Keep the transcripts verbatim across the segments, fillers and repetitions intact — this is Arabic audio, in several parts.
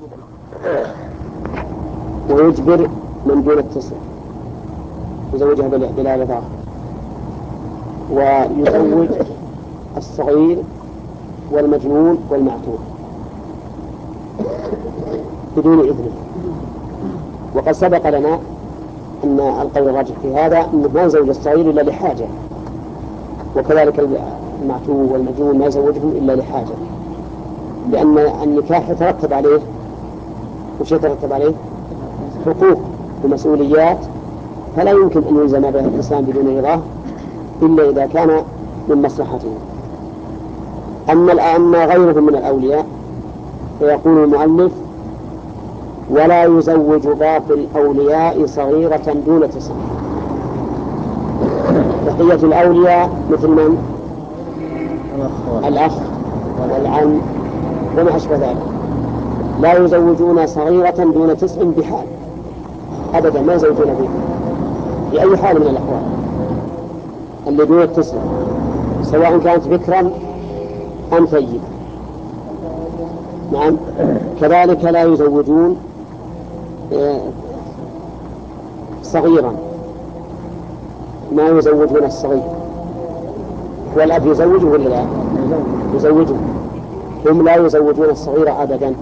ويجبر من دون التسع يزوجها بلا رضاه، ويزوج الصغير والمجنون والمعتوه بدون إذنه. وقد سبق لنا أن القول الراجح في هذا أنه ما يزوج الصغير إلا لحاجة، وكذلك المعتوه والمجنون ما يزوجهم إلا لحاجة، لأن النكاح يترتب عليه وش يترتب عليه؟ حقوق ومسؤوليات، فلا يمكن أن يلزم بها الإنسان بدون رضاه إلا إذا كان من مصلحته. أما أما غيرهم من الأولياء فيقول المؤلف: ولا يزوج باقي الأولياء صغيرة دون تسع. بقية الأولياء مثل من؟ الأخ والعم وما أشبه ذلك لا يزوجون صغيرة دون تسع بحال أبدا، ما يزوجون به بأي حال من الأحوال اللي دون التسع، سواء كانت بكرا أم ثيبا. نعم. كذلك لا يزوجون صغيرا، ما يزوجون الصغير. والأب يزوجه ولا لا؟ يزوجه. هم لا يزوجون الصغير أبدا،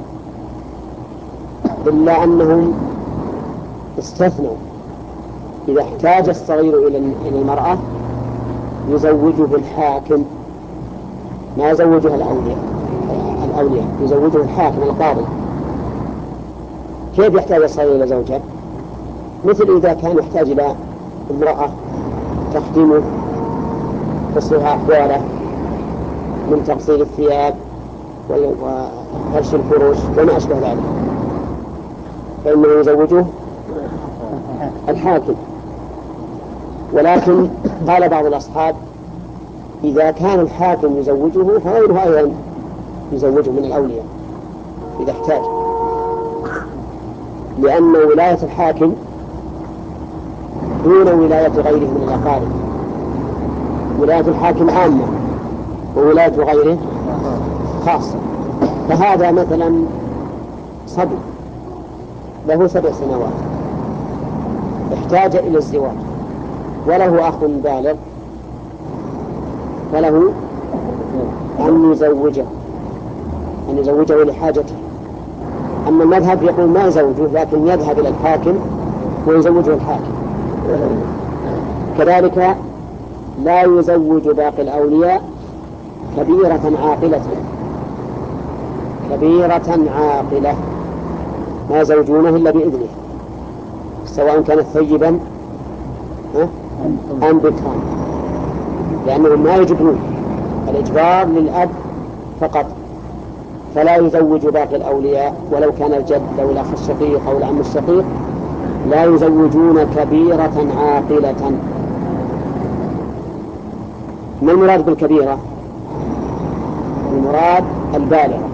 إلا أنهم استثنوا إذا احتاج الصغير إلى المرأة يزوجه الحاكم، ما يزوجها الأولياء الأولياء يزوجه الحاكم القاضي. كيف يحتاج الصغير إلى زوجة؟ مثل إذا كان يحتاج إلى امرأة تخدمه تصلح أحواله من تغسيل الثياب وفرش الفروش وما أشبه ذلك، فإنه يزوجه الحاكم. ولكن قال بعض الأصحاب: إذا كان الحاكم يزوجه فغيره أيضا يزوجه من الأولياء إذا احتاج، لأن ولاية الحاكم دون ولاية غيره من الأقارب. ولاية الحاكم عامة وولاية غيره خاصة. فهذا مثلا صبي له سبع سنوات احتاج إلى الزواج وله أخ بالغ، فله أن يزوجه أن يزوجه لحاجته. أما المذهب يقول ما يزوجه، لكن يذهب إلى الحاكم ويزوجه الحاكم. كذلك لا يزوج باقي الأولياء كبيرة عاقلة كبيرة عاقلة ما يزوجونه إلا بإذنه، سواء كانت ثيبا أم بكرا، لأنهم ما يجبون، الإجبار للأب فقط. فلا يزوج باقي الأولياء ولو كان الجد أو الأخ الشقيق أو العم الشقيق، لا يزوجون كبيرة عاقلة. ما المراد بالكبيرة؟ المراد البالغة.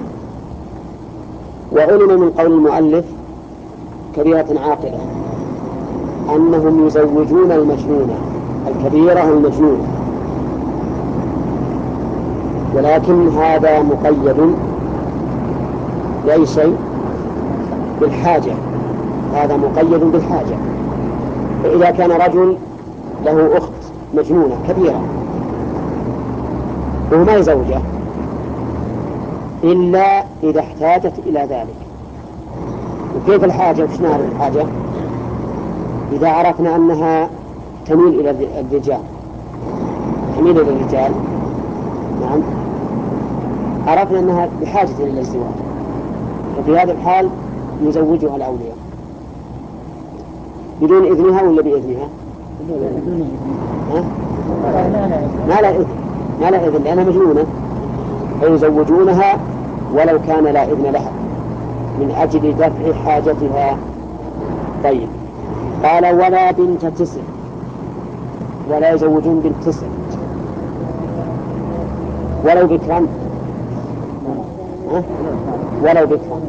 وعلم من قول المؤلف كبيرة عاقلة أنهم يزوجون المجنونة الكبيرة المجنونة، ولكن هذا مقيد بأي شيء؟ بالحاجة. هذا مقيد بالحاجة. فإذا كان رجل له أخت مجنونة كبيرة وهو ما يزوجها إلا إذا احتاجت إلى ذلك. وكيف الحاجة؟ وش نعرف الحاجة؟ إذا عرفنا أنها تميل إلى الرجال تميل إلى الرجال نعم، عرفنا أنها بحاجة إلى الزواج، ففي هذا الحال يزوجها الأولياء بدون إذنها ولا بإذنها؟ ها؟ ما لا إذن ما لا إذن لأنها مجنونة، فيزوجونها ولو كان لا إذن لها من أجل دفع حاجتها. طيب، قال: ولا بنت تسع، ولا يزوجون بنت تسع ولو بكرا ولو بكرا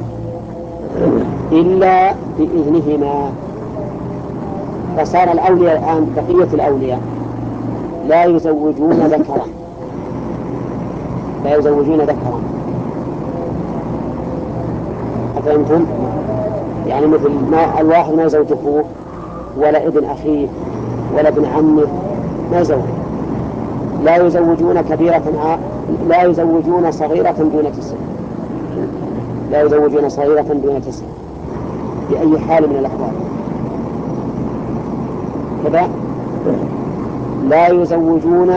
إلا بإذنهما. فصار الأولياء الآن بقية الأولياء لا يزوجون ذكرا لا يزوجون ذكرا أفهمتم؟ يعني مثل ما الواحد ما يزوج أخوه ولا ابن أخيه ولا ابن عمه ما يزوج، لا يزوجون كبيرة ع... لا يزوجون صغيرة دون تسع، لا يزوجون صغيرة دون تسع بأي حال من الأحوال. كذا لا يزوجون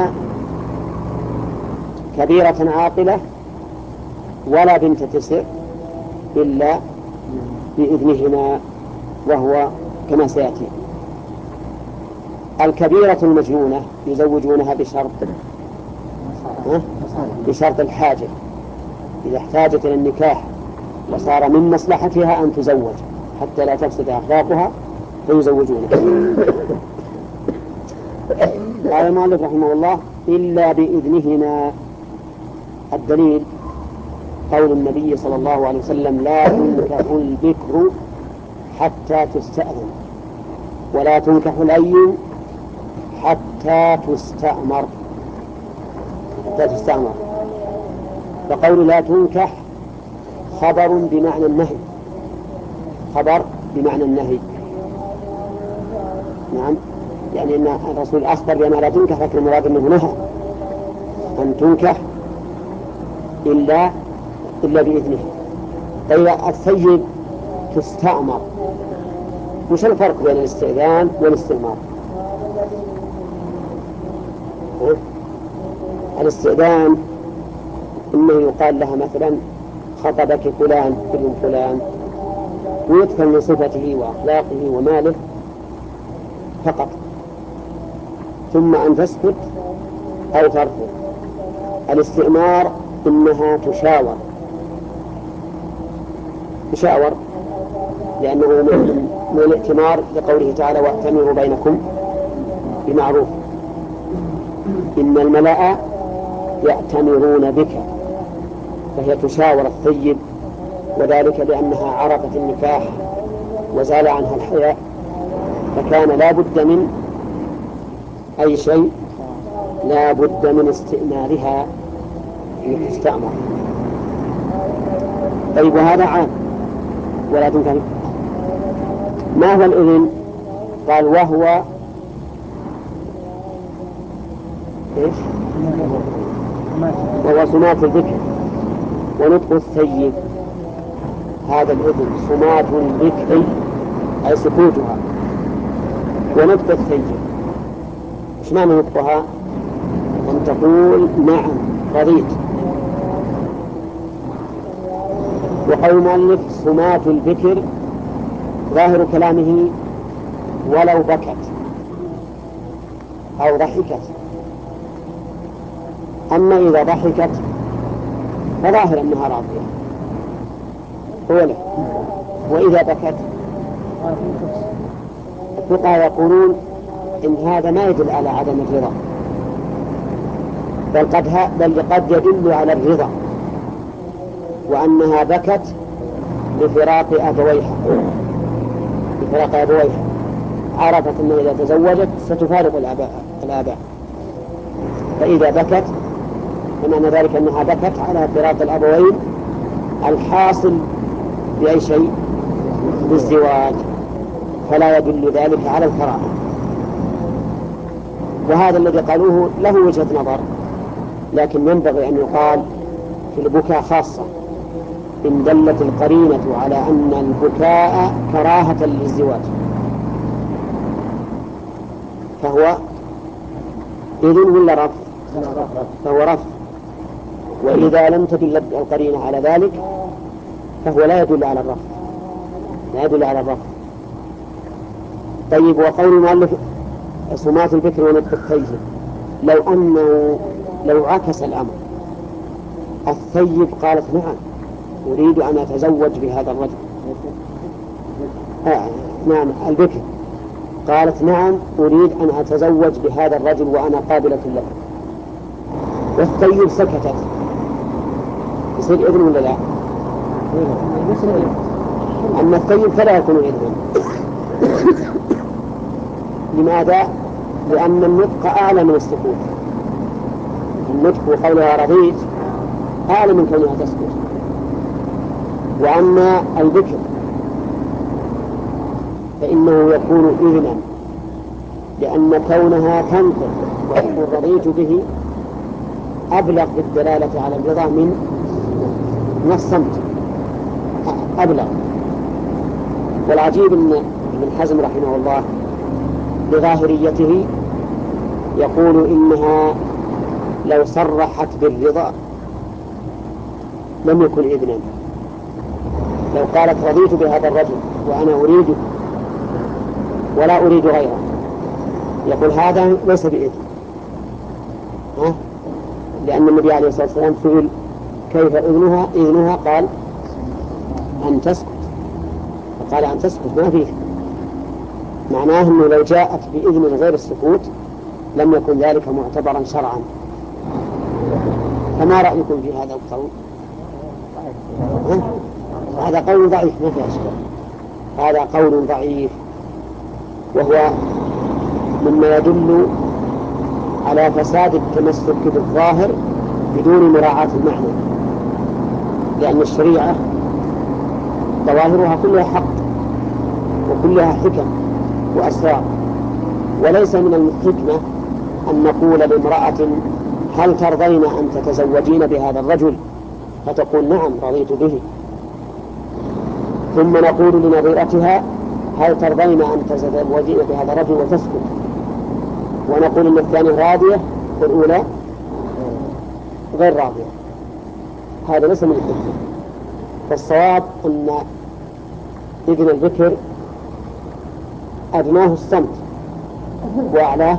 كبيرة عاقلة ولا بنت تسع إلا بإذنهما، وهو كما سيأتي. الكبيرة المجنونة يزوجونها بشرط بشرط الحاجة، إذا احتاجت إلى النكاح وصار من مصلحتها أن تزوج حتى لا تفسد أخلاقها فيزوجونها. قال المؤلف رحمه الله إلا بإذنهما. الدليل قول النبي صلى الله عليه وسلم لا تنكح البكر حتى تستأذن ولا تنكح الأيم حتى تستأمر حتى تستأمر. فقول لا تنكح خبر بمعنى النهي، خبر بمعنى النهي. نعم، يعني أن الرسول أخبر بأنها لا تنكح، لكن المراد أنه نهى أن تنكح إلا إلا بإذنه. طيب الثيب تستأمر، وش الفرق بين الاستئذان والاستئمار؟ الاستئذان إنه يقال لها مثلا خطبك فلان ابن فلان، ويذكر من صفته وأخلاقه وماله فقط، ثم أن تسكت أو ترفض. الاستئمار إنها تشاور تشاور لأنه من الائتمار لقوله تعالى وأتمروا بينكم بمعروف، إن الملأ يأتمرون بك، فهي تشاور الثيب، وذلك لأنها عرفت النكاح وزال عنها الحياء، فكان لا بد من أي شيء، لا بد من استئمارها لتستأمر. طيب وهذا عام ولا تنكح. ما هو الإذن؟ قال وهو إيش؟ وهو صمات الذكر ونطق الثيب. هذا الإذن صمات الذكر أي سكوتها، ونطق الثيب إيش معنى نطقها؟ أن تقول نعم رضيت. وقول المؤلف صمات الذكر ظاهر كلامه ولو بكت أو ضحكت، أما إذا ضحكت فظاهر أنها راضية أولا، وإذا بكت الفقهاء يقولون إن هذا ما يدل على عدم الرضا، بل قد, بل قد يدل على الرضا، وأنها بكت لفراق أبويها لفراق أبويها عرفت أنها إذا تزوجت ستفارق الآباء الآباء فإذا بكت فمعنى ذلك أنها بكت على فراق الأبوين الحاصل بأي شيء بالزواج، فلا يدل ذلك على الكراهة. وهذا الذي قالوه له وجهة نظر، لكن ينبغي أن يقال في البكاء خاصة إن دلت القرينة على أن البكاء كراهة للزواج فهو إذن ولا رفض؟ فهو رفض. وإذا لم تدل القرينة على ذلك فهو لا يدل على الرفض، لا يدل على الرفض. طيب وقول المؤلف صمات البكر ونطق الثيب، لو أنه لو عكس الأمر، الثيب قالت نعم أريد أن أتزوج بهذا الرجل، آه نعم البكر قالت نعم أريد أن أتزوج بهذا الرجل وأنا قابلة له، والثيب سكتت، يصير إذن ولا لا؟ أما الثيب فلا يكون إذن. لماذا؟ لأن النطق أعلى من السكوت، النطق وقولها رضيت أعلى من كونها تسكت، وأما البكر فإنه يكون إذنا، لأن كونها تنطق وتقول رضيت به أبلغ بالدلالة على الرضا من من الصمت، أبلغ. والعجيب أن ابن حزم رحمه الله بظاهريته يقول إنها لو صرحت بالرضا لم يكن إذنا. لو قالت رضيت بهذا الرجل وأنا أريده ولا أريد غيره، يقول هذا ليس بإذن. ها؟ لأن النبي عليه الصلاة والسلام سئل كيف إذنها إذنها قال أن تسكت، فقال أن تسكت ما فيه، معناه أنه لو جاءت بإذن غير السكوت لم يكن ذلك معتبرا شرعا. فما رأيكم في هذا القول؟ هذا قول ضعيف ما فيه أشكال، هذا قول ضعيف، وهو مما يدل على فساد التمسك بالظاهر بدون مراعاة المعنى، لأن الشريعة ظواهرها كلها حق وكلها حكم وأسرار، وليس من الحكمة أن نقول لامرأة هل ترضين أن تتزوجين بهذا الرجل فتقول نعم رضيت به، ثم نقول لنظيرتها هل ترضين أن تتزوجين بهذا الرجل وتسكت، ونقول إن الثانية راضية والأولى غير راضية. هذا ليس من الحكمة. فالصواب أن ابن البكر أدناه الصمت وأعلاه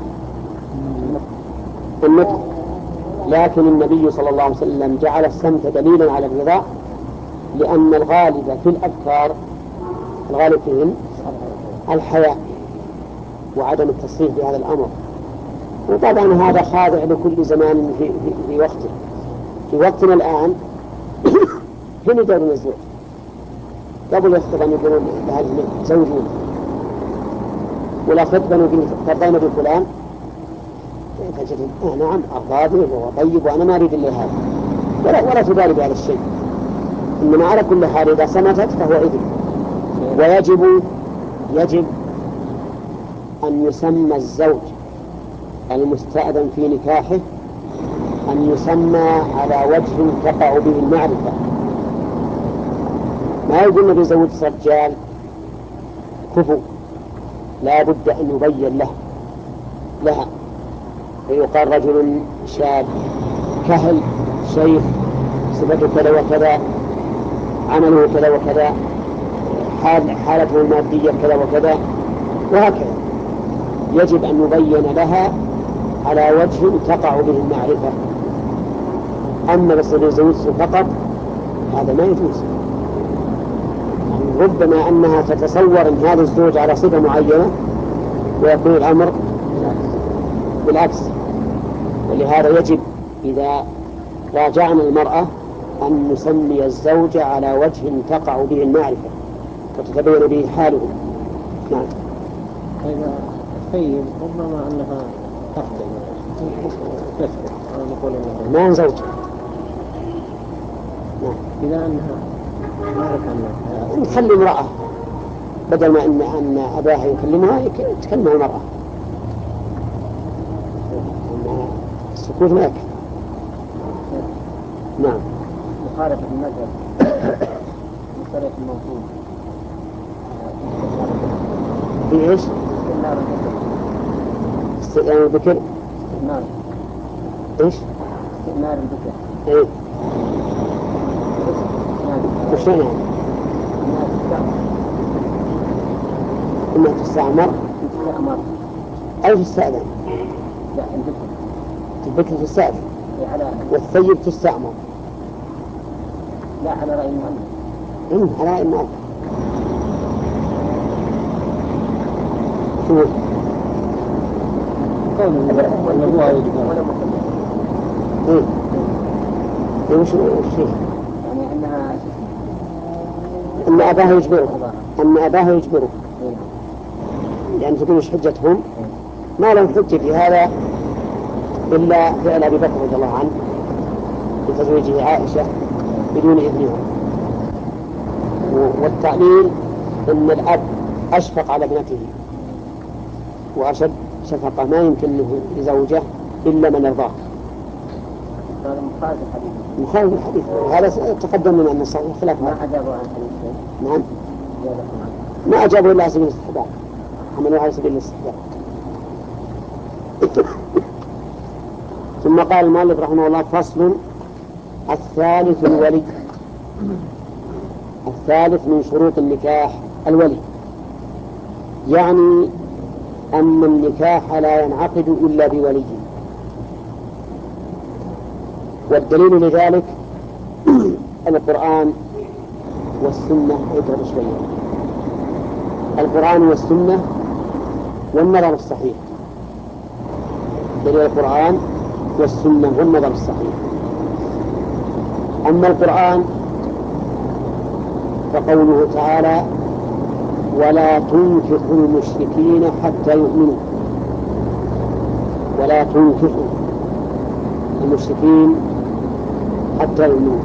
النطق، لكن النبي صلى الله عليه وسلم جعل الصمت دليلا على الرضا، لأن الغالب في الأذكار الغالب فيهم الحياء وعدم التصريح بهذا الأمر. وطبعا هذا خاضع لكل زمان في, في, في وقته. في وقتنا الآن هنا دورنا الزوج قبل يخطب أن يقولون لهذه زوجون، ولا خطبا يقولون ترضين بفلان تجد آه نعم أرضى به وهو طيب وأنا ما أريد إلا هذا، ولا, ولا تبالي بهذا الشيء. إنما على كل حال إذا صمتت فهو إذن. ويجب يجب أن يسمى الزوج المستأذن في نكاحه أن يسمى على وجه تقع به المعرفة. ما يقول النبي زوج رجال كفو، لا بد أن يبين له لها، فيقال رجل شاب كهل شيخ صفته كذا وكذا، عمله كذا وكذا، حال حالته المادية كذا وكذا، وهكذا. يجب أن يبين لها على وجه تقع به المعرفة. أما بس يزوج فقط هذا ما يجوز. يعني ربما أنها تتصور أن هذا الزوج على صفة معينة ويكون الأمر بالعكس. ولهذا يجب إذا راجعنا المرأة أن نسمي الزوج على وجه تقع به المعرفة وتتبين به حاله. نعم. إذا طيب ربما أنها تخطئ تسكت نقول ما زوج. نعم. إذا أنها ما أنها نخلي امرأة بدل ما أن أن أباها يكلمها تكلمها المرأة. السكوت ما يكفي. نعم. مخالفة المذهب مسألة الموضوع في إيش؟ استئنار البكر. استئنار البكر؟ استئنار إيش؟ استئنار البكر. إيه. وش يعني؟ إنها تستعمر؟ تستعمر. أو تستأذن؟ لا البكر. البكر تستأذن. على والثيب تستعمر. لا على رأي المؤلف. إيه على رأي المؤلف. شو؟ قول والله ولا إيه. إيه وش وش يعني أنها أن أباها يجبره أن أباها يجبره يعني تقول إيش حجتهم؟ ما لهم حجة في هذا إلا فعل أبي بكر رضي الله عنه بتزويجه عائشة بدون إذنها. التعليل أن الأب أشفق على ابنته وأشد شفقة، ما يمكن له لزوجه إلا من يرضاه. هذا مخالف الحديث. مخالف الحديث، هذا تقدم من أن الصحيح خلاف. ما أجابوا عن الحديث. نعم. ما أجابوا إلا على سبيل الاستحباب، حملوها على سبيل الاستحباب. ثم قال المؤلف رحمه الله: فصل. الثالث الولي. الثالث من شروط النكاح الولي، يعني أن النكاح لا ينعقد إلا بولي. والدليل لذلك القرآن والسنة. اقرأ شوية. القرآن والسنة والنظر الصحيح. دليل القرآن والسنة والنظر الصحيح. أما القرآن فقوله تعالى: ولا تنكحوا المشركين حتى يؤمنوا. ولا تنكحوا المشركين حتى يؤمنوا.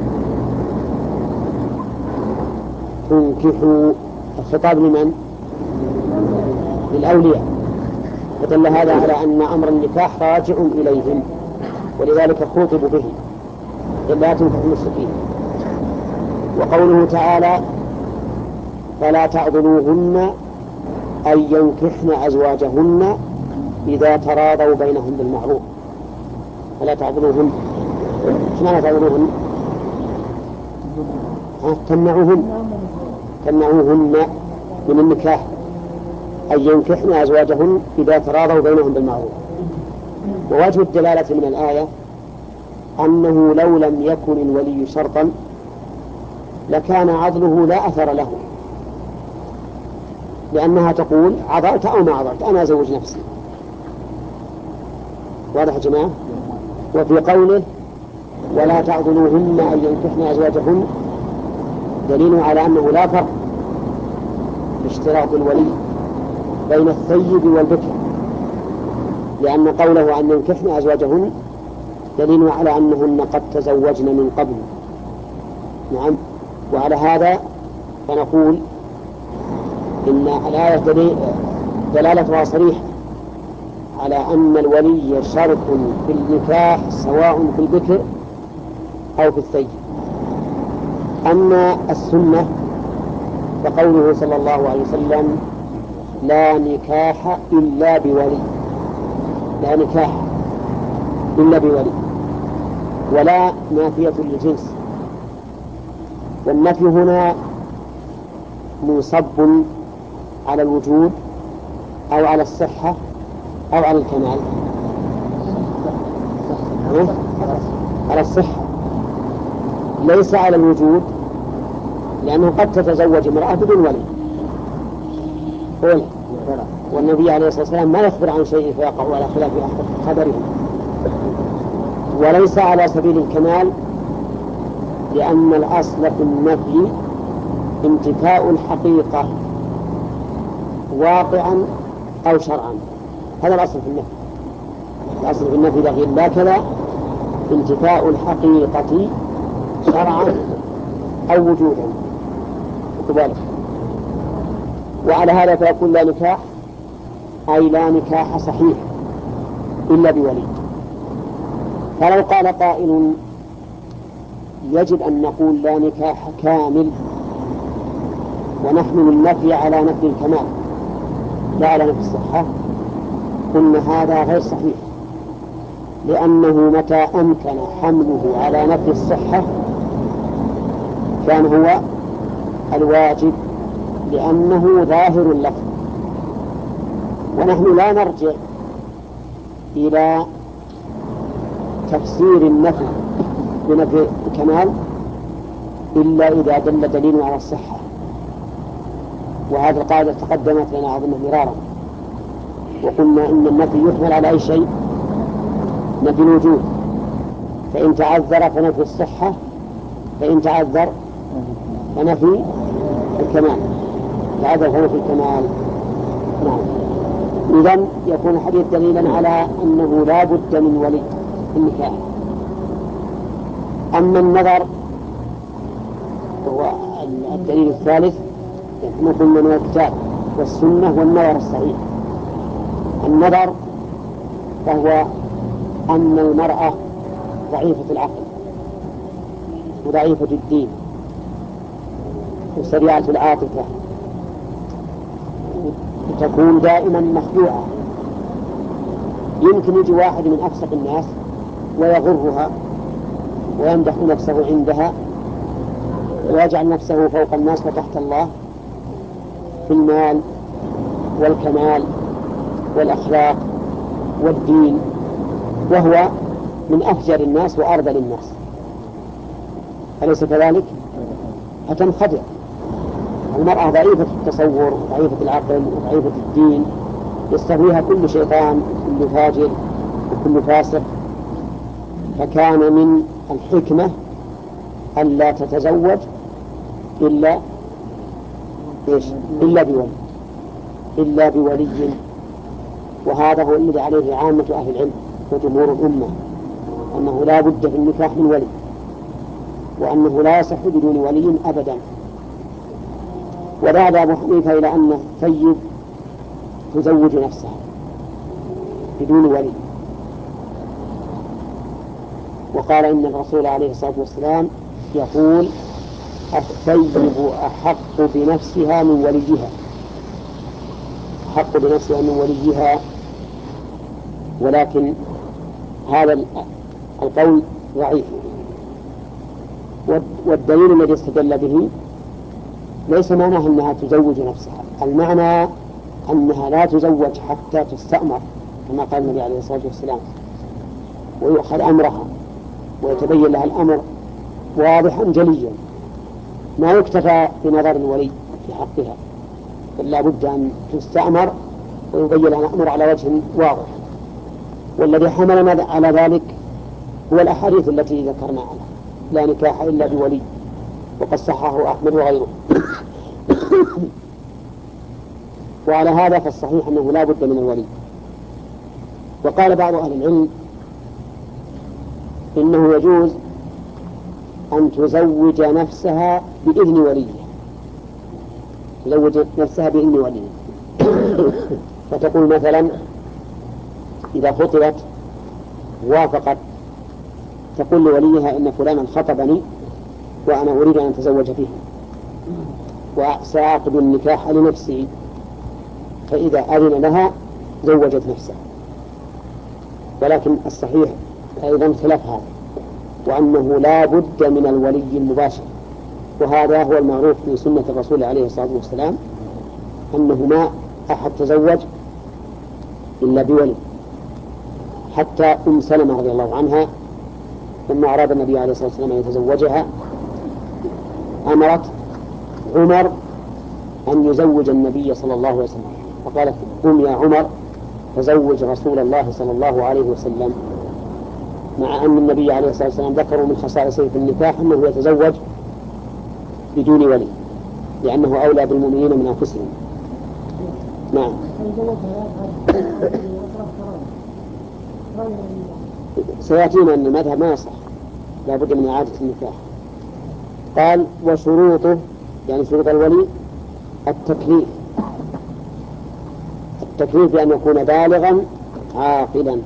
تنكحوا الخطاب لمن؟ للأولياء، فدل هذا على أن أمر النكاح راجع إليهم، ولذلك خوطبوا به: لا تنكحوا المشركين. وقوله تعالى: فلا تعضلوهن أن ينكحن أزواجهن إذا تراضوا بينهم بالمعروف. فلا تعضلوهن، ايش معنى تعضلوهن؟ تمنعوهن تمنعوهن من النكاح، أن ينكحن أزواجهن إذا تراضوا بينهم بالمعروف. ووجه الدلالة من الآية أنه لو لم يكن الولي شرطا لكان عضله لا أثر له، لأنها تقول: عضلت أو ما عضلت أنا أزوج نفسي. واضح يا جماعة؟ وفي قوله: ولا تعضلوهن أن ينكحن أزواجهن دليل على أنه لا فرق باشتراط الولي بين الثيب والبكر، لأن قوله أن ينكحن أزواجهن دليل على أنهن قد تزوجن من قبل. نعم. وعلى هذا فنقول إن الآية دلالتها صريحة على أن الولي شرط في النكاح سواء في البكر أو في الثيب. أما السنة فقوله صلى الله عليه وسلم: لا نكاح إلا بولي. لا نكاح إلا بولي، ولا نافية للجنس، والنفي هنا منصب على الوجود أو على الصحة أو على الكمال. على الصحة، ليس على الوجود، لأنه قد تتزوج امرأة بدون ولي، والنبي عليه الصلاة والسلام ما يخبر عن شيء فيقع على خلاف قدره. وليس على سبيل الكمال، لأن الأصل في النفي انتفاء الحقيقة واقعا أو شرعا. هذا الأصل في النفي. الأصل في النفي لغير لا كذا انتفاء الحقيقة شرعا أو وجودا كذلك. وعلى هذا فيكون لا نكاح أي لا نكاح صحيح إلا بولي. فلو قال قائل: يجب أن نقول لا نكاح كامل ونحمل النفي على نفي الكمال لا على نفي الصحة، قلنا هذا غير صحيح، لأنه متى أمكن حمله على نفي الصحة كان هو الواجب، لأنه ظاهر اللفظ. ونحن لا نرجع إلى تفسير النفي بنفي الكمال إلا إذا دل دليل على الصحة. وهذه القاعدة تقدمت لنا أظن مرارا، وقلنا إن النفي يحمل على أي شيء، نفي الوجود، فإن تعذر فنفي الصحة، فإن تعذر فنفي الكمال، تعذر فنفي الكمال. نعم. إذن يكون الحديث دليلا على أنه لا بد من ولي في النكاح. أما النظر هو الدليل الثالث نحن قلنا من الكتاب والسنة والنظر الصحيح. النظر فهو أن المرأة ضعيفة العقل وضعيفة الدين وسريعة العاطفة وتكون دائما مخدوعة. يمكن يجي واحد من أفسق الناس ويغرها ويمدح نفسه عندها ويجعل نفسه فوق الناس وتحت الله في المال والكمال والأخلاق والدين، وهو من أفجر الناس وأرذل الناس. أليس كذلك؟ فتنخدع. المرأة ضعيفة التصور وضعيفة العقل وضعيفة الدين، يستهويها كل شيطان وكل فاجر وكل فاسق. فكان من الحكمة ألا تتزوج إلا إيش؟ إلا بولي إلا بولي وهذا هو الذي عليه عامة أهل العلم وجمهور الأمة، أنه لا بد في النكاح من ولي، وأنه لا يصح بدون ولي أبدا. وذهب أبو حنيفة إلى أن ثيب تزوج نفسها بدون ولي، وقال إن الرسول عليه الصلاة والسلام يقول الثيب أحق بنفسها من وليها، أحق بنفسها من وليها. ولكن هذا القول ضعيف، والدليل الذي استدل به ليس معناه أنها تزوج نفسها، المعنى أنها لا تزوج حتى تستأمر كما قال النبي عليه الصلاة والسلام، ويؤخذ أمرها ويتبين لها الأمر واضحا جليا، ما يكتفى بنظر الولي في حقها، بل لا بد أن تستأمر ويبين لها الأمر على وجه واضح. والذي حملنا على ذلك هو الأحاديث التي ذكرنا عنها، لا نكاح إلا بولي، وقد صححه أحمد وغيره. وعلى هذا فالصحيح أنه لا بد من الولي. وقال بعض أهل العلم إنه يجوز أن تزوج نفسها بإذن وليها، تزوج نفسها بإذن وليها. فتقول مثلا إذا خطبت وافقت تقول لوليها إن فلانا خطبني وأنا أريد أن أتزوج به وسأعقد النكاح لنفسي، فإذا أذن لها زوجت نفسها. ولكن الصحيح أيضا خلاف هذا، وأنه لا بد من الولي المباشر، وهذا هو المعروف في سنة الرسول عليه الصلاة والسلام، أنه ما أحد تزوج إلا بولي. حتى أم سلمة رضي الله عنها لما أراد النبي عليه الصلاة والسلام أن يتزوجها أمرت عمر أن يزوج النبي صلى الله عليه وسلم، فقالت قم يا عمر فزوج رسول الله صلى الله عليه وسلم، مع أن النبي عليه الصلاة والسلام ذكروا من خصائصه في النكاح أنه يتزوج بدون ولي لأنه أولى بالمؤمنين من أنفسهم. نعم. سيأتينا أن المذهب ما يصح، لا بد من إعادة النكاح. قال وشروطه يعني شروط الولي التكليف، التكليف بأن يكون بالغا عاقلا،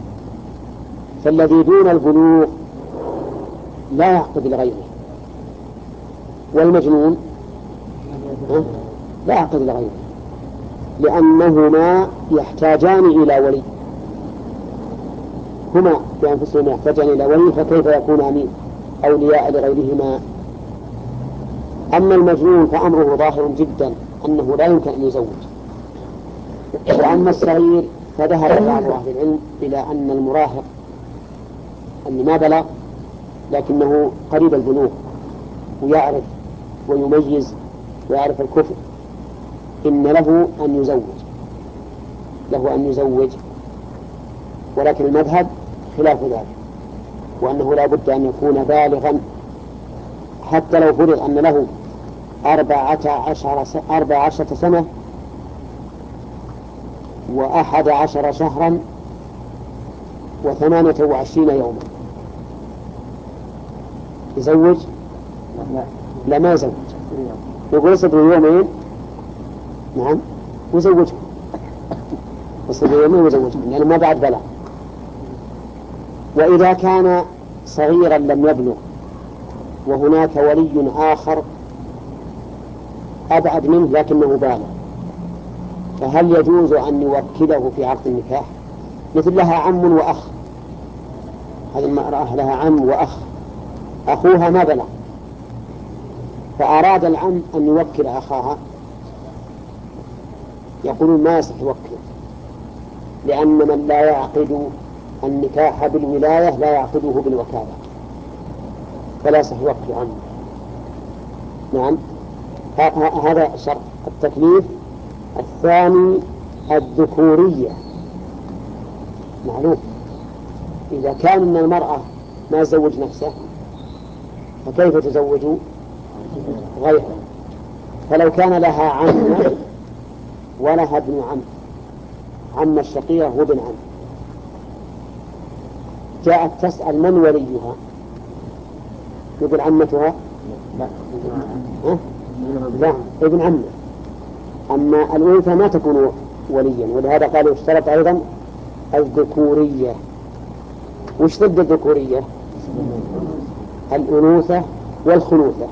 فالذي دون البلوغ لا يعقد لغيره، والمجنون لا يعقد لغيره، لأنهما يحتاجان إلى ولي، هما بأنفسهم يحتاجان إلى ولي، فكيف يكونان أولياء لغيرهما؟ أما المجنون فأمره ظاهر جدا أنه لا يمكن أن يزوج. وأما الصغير فذهب بعض أهل العلم إلى أن المراهق أن ما بلغ لكنه قريب البلوغ ويعرف ويميز ويعرف الكفر إن له أن يزوج له أن يزوج ولكن المذهب خلاف ذلك، وأنه لا بد أن يكون بالغا، حتى لو فرض أن له أربعة عشر أربع عشرة سنة وأحد عشر شهرا وثمانية وعشرين يوما، يزوج؟ لا ما يزوج. يقول صدر يومين نعم وزوجهم يصير يمين وزوجهم لأنه ما بعد بلغ. وإذا كان صغيرا لم يبلغ وهناك ولي آخر أبعد منه لكنه بالغ، فهل يجوز أن يوكله في عقد النكاح؟ مثل لها عم وأخ، هذه المرأة لها عم وأخ، أخوها ما بلغ، فأراد العم أن يوكل أخاها، يقولون ما يصح يوكل، لأن من لا يعقد النكاح بالولاية لا يعقده بالوكالة، فلا يصح يوكل عنه. نعم هذا شرط التكليف. الثاني الذكورية، معلوم إذا كان من المرأة ما يزوج نفسه فكيف تزوج غيره؟ فلو كان لها عم ولها ابن عم، عم الشقيقة وابن عم، جاءت تسأل من وليها؟ يقول عمتها لا, لا. ابن عمه. أما الأنثى ما تكون وليا، ولهذا قالوا اشترط أيضا الذكورية. وش ضد الذكورية؟ الأنوثة والخنوثة.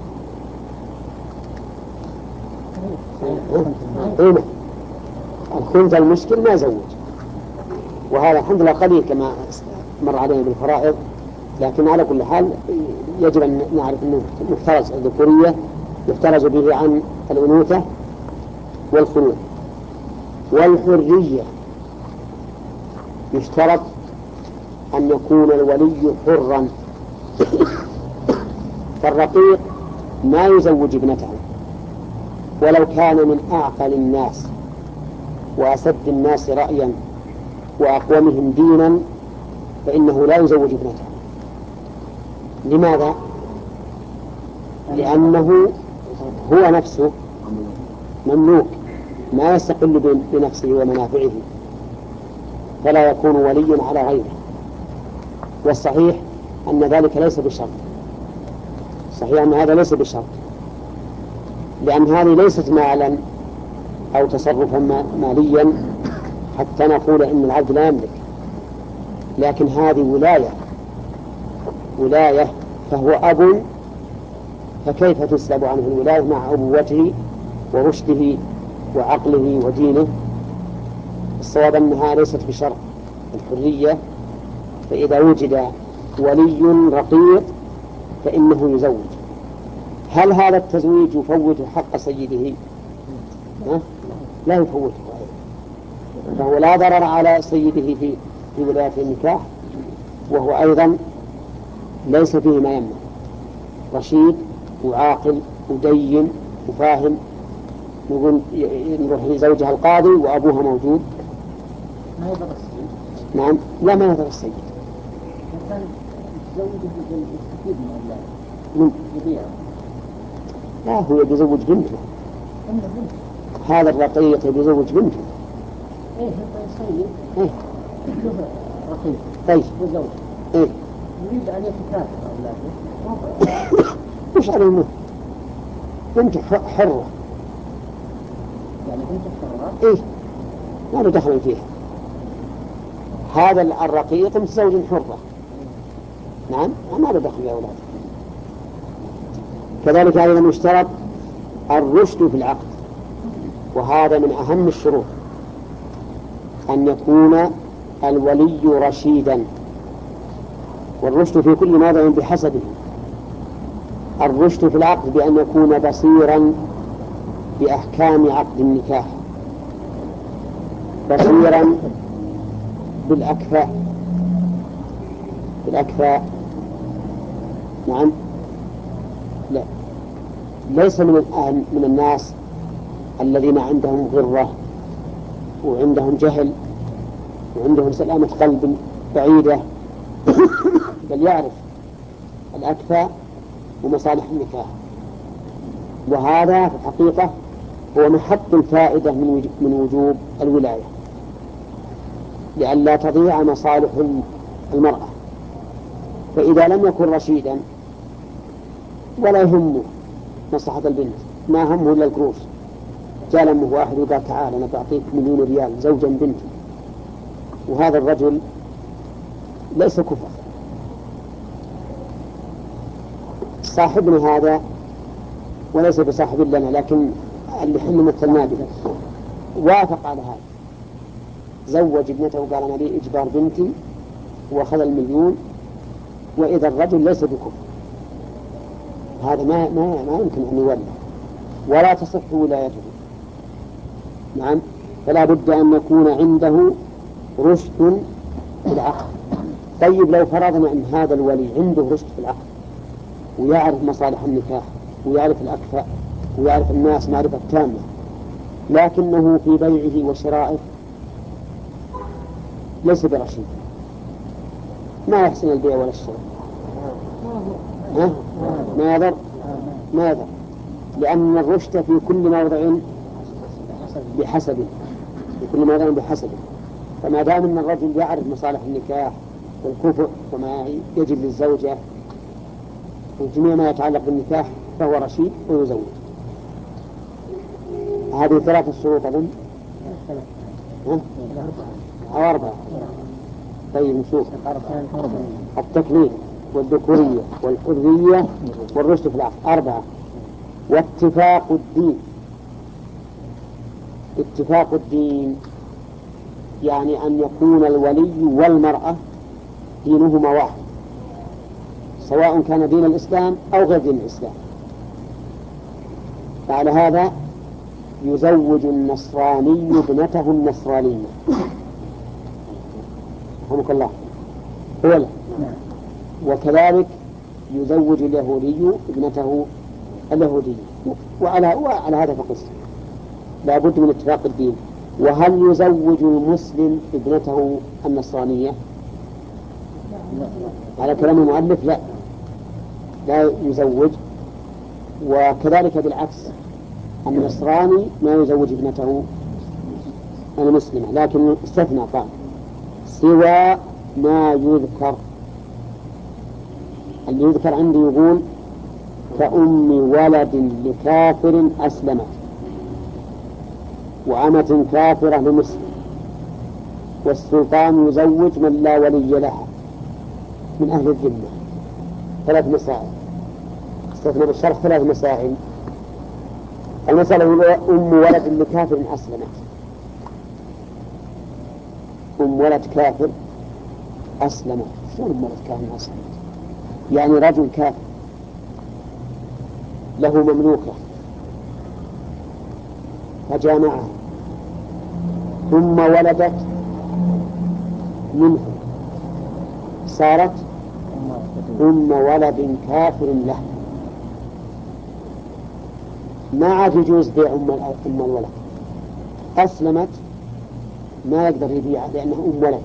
هنا الخنثى المشكل ما يزوج، وهذا الحمد لله قليل كما مر علينا بالفرائض، لكن على كل حال يجب أن نعرف أنه مفترض الذكورية يفترض به عن الأنوثة والخنوث. والحرية يشترط أن يكون الولي حرا، فالرقيق ما يزوج ابنته ولو كان من أعقل الناس وأسد الناس رأيا وأقومهم دينا، فإنه لا يزوج ابنته. لماذا؟ لأنه هو نفسه مملوك ما يستقل بنفسه ومنافعه، فلا يكون وليا على غيره. والصحيح أن ذلك ليس بشرط، صحيح أن هذا ليس بشرط، لأن هذه ليست مالا أو تصرفا ماليا حتى نقول إن العبد لا يملك، لكن هذه ولاية ولاية فهو أب، فكيف تسلب عنه الولاية مع أبوته ورشده وعقله ودينه؟ الصواب أنها ليست بشرط الحرية، فإذا وجد ولي رقيق فإنه يزوج. هل هذا التزويج يفوت حق سيده؟ لا يفوته، فهو لا ضرر على سيده في في ولاية النكاح، وهو أيضا ليس فيه ما يمنع، رشيد وعاقل ودين وفاهم. نقول نروح لزوجها القاضي وأبوها موجود، ما يضر السيد. نعم لا ما يضر السيد. كان يتزوجه يستفيد من الله من يبيعه. لا هو يتزوج بنته، هذا الرقيق يتزوج بنته. ايه السيد ايه له رقيق طيب وزوج ايه يريد ان يتكافئ اولاده. وش عليه منه؟ بنته حرة، يعني بنت حرة؟ ايه ما له دخل فيها. هذا الرقيق متزوج حرة، نعم ما له دخل في أولاده. كذلك أيضا يشترط الرشد في العقد، وهذا من أهم الشروط، أن يكون الولي رشيدا، والرشد في كل موضع بحسبه. الرشد في العقد بأن يكون بصيرا بأحكام عقد النكاح، بصيرا بالأكفاء بالأكفاء نعم لا ليس من من الناس الذين عندهم غرة وعندهم جهل وعندهم سلامة قلب بعيدة، بل يعرف الأكفاء ومصالح النكاح. وهذا في الحقيقة هو محط الفائدة من وجوب الولاية، لئلا تضيع مصالح المرأة. فإذا لم يكن رشيدا ولا يهمه مصلحة البنت، ما همه إلا القروش، جاء لأمه واحد وقال تعال أنا بعطيك مليون ريال زوجا بنتي، وهذا الرجل ليس كفر، صاحبنا هذا وليس بصاحب لنا لكن اللي حنا مثلنا به وافق على هذا، زوج ابنته وقال أنا لي إجبار بنتي وأخذ المليون، وإذا الرجل ليس بكفر هذا ما ما ما يمكن أن يولى ولا تصح ولايته. نعم، فلا بد أن يكون عنده رشد في العقل. طيب لو فرضنا أن هذا الولي عنده رشد في العقل ويعرف مصالح النكاح ويعرف الأكفاء ويعرف الناس معرفة تامة، لكنه في بيعه وشرائه ليس برشيد، ما يحسن البيع ولا الشراء، ها؟ ما يضر ما يضر لأن الرشد في كل موضع بحسبه، في كل موضع بحسبه. فما دام أن الرجل يعرف مصالح النكاح والكفء وما يجب للزوجة وجميع ما يتعلق بالنكاح فهو رشيد ويزوج. هذه ثلاثة شروط أظن أو أربعة. طيب نشوف التكليف والذكورية والحرية والرشد في العقل أربعة. واتفاق الدين، اتفاق الدين يعني أن يكون الولي والمرأة دينهما واحد، سواء كان دين الإسلام أو غير دين الإسلام. فعلى هذا يزوج النصراني ابنته النصرانية، رحمك الله، هو له. وكذلك يزوج اليهودي ابنته اليهودية، وعلى, وعلى هذا فقس لا بد من اتفاق الدين. وهل يزوج المسلم ابنته النصرانية؟ على كلام المؤلف لا، لا يزوج. وكذلك بالعكس النصراني ما يزوج ابنته المسلمة، لكن استثنى قال سوى ما يذكر. اللي يذكر عندي يقول كأم ولد لكافر أسلمت وأمة كافرة لمسلم، والسلطان يزوج من لا ولي لها من أهل الذمة. ثلاث مسائل استثنى بالشرح، ثلاث مسائل. المسألة الأولى أم ولد لكافر أسلمت. أم ولد كافر أسلمت، شلون أم ولد كافر أسلمت؟ يعني رجل كافر له مملوكة فجامعها ثم ولدت منه صارت أم ولد كافر له، ما عاد يجوز بيع أم الولد. أسلمت ما يقدر يبيعها لأنها أم ولد،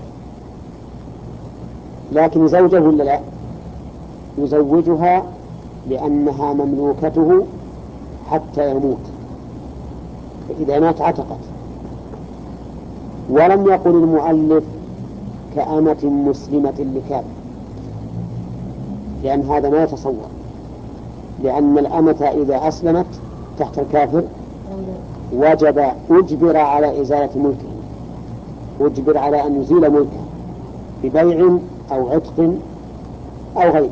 لكن زوجه ولا لا؟ يزوجها لأنها مملوكته حتى يموت، فإذا مات عتقت. ولم يقل المؤلف كأمة مسلمة لكافر، لأن هذا ما يتصور، لأن الأمة إذا أسلمت تحت الكافر وجب أجبر على إزالة ملكه، أجبر على أن يزيل ملكه ببيع أو عتق أو غيره.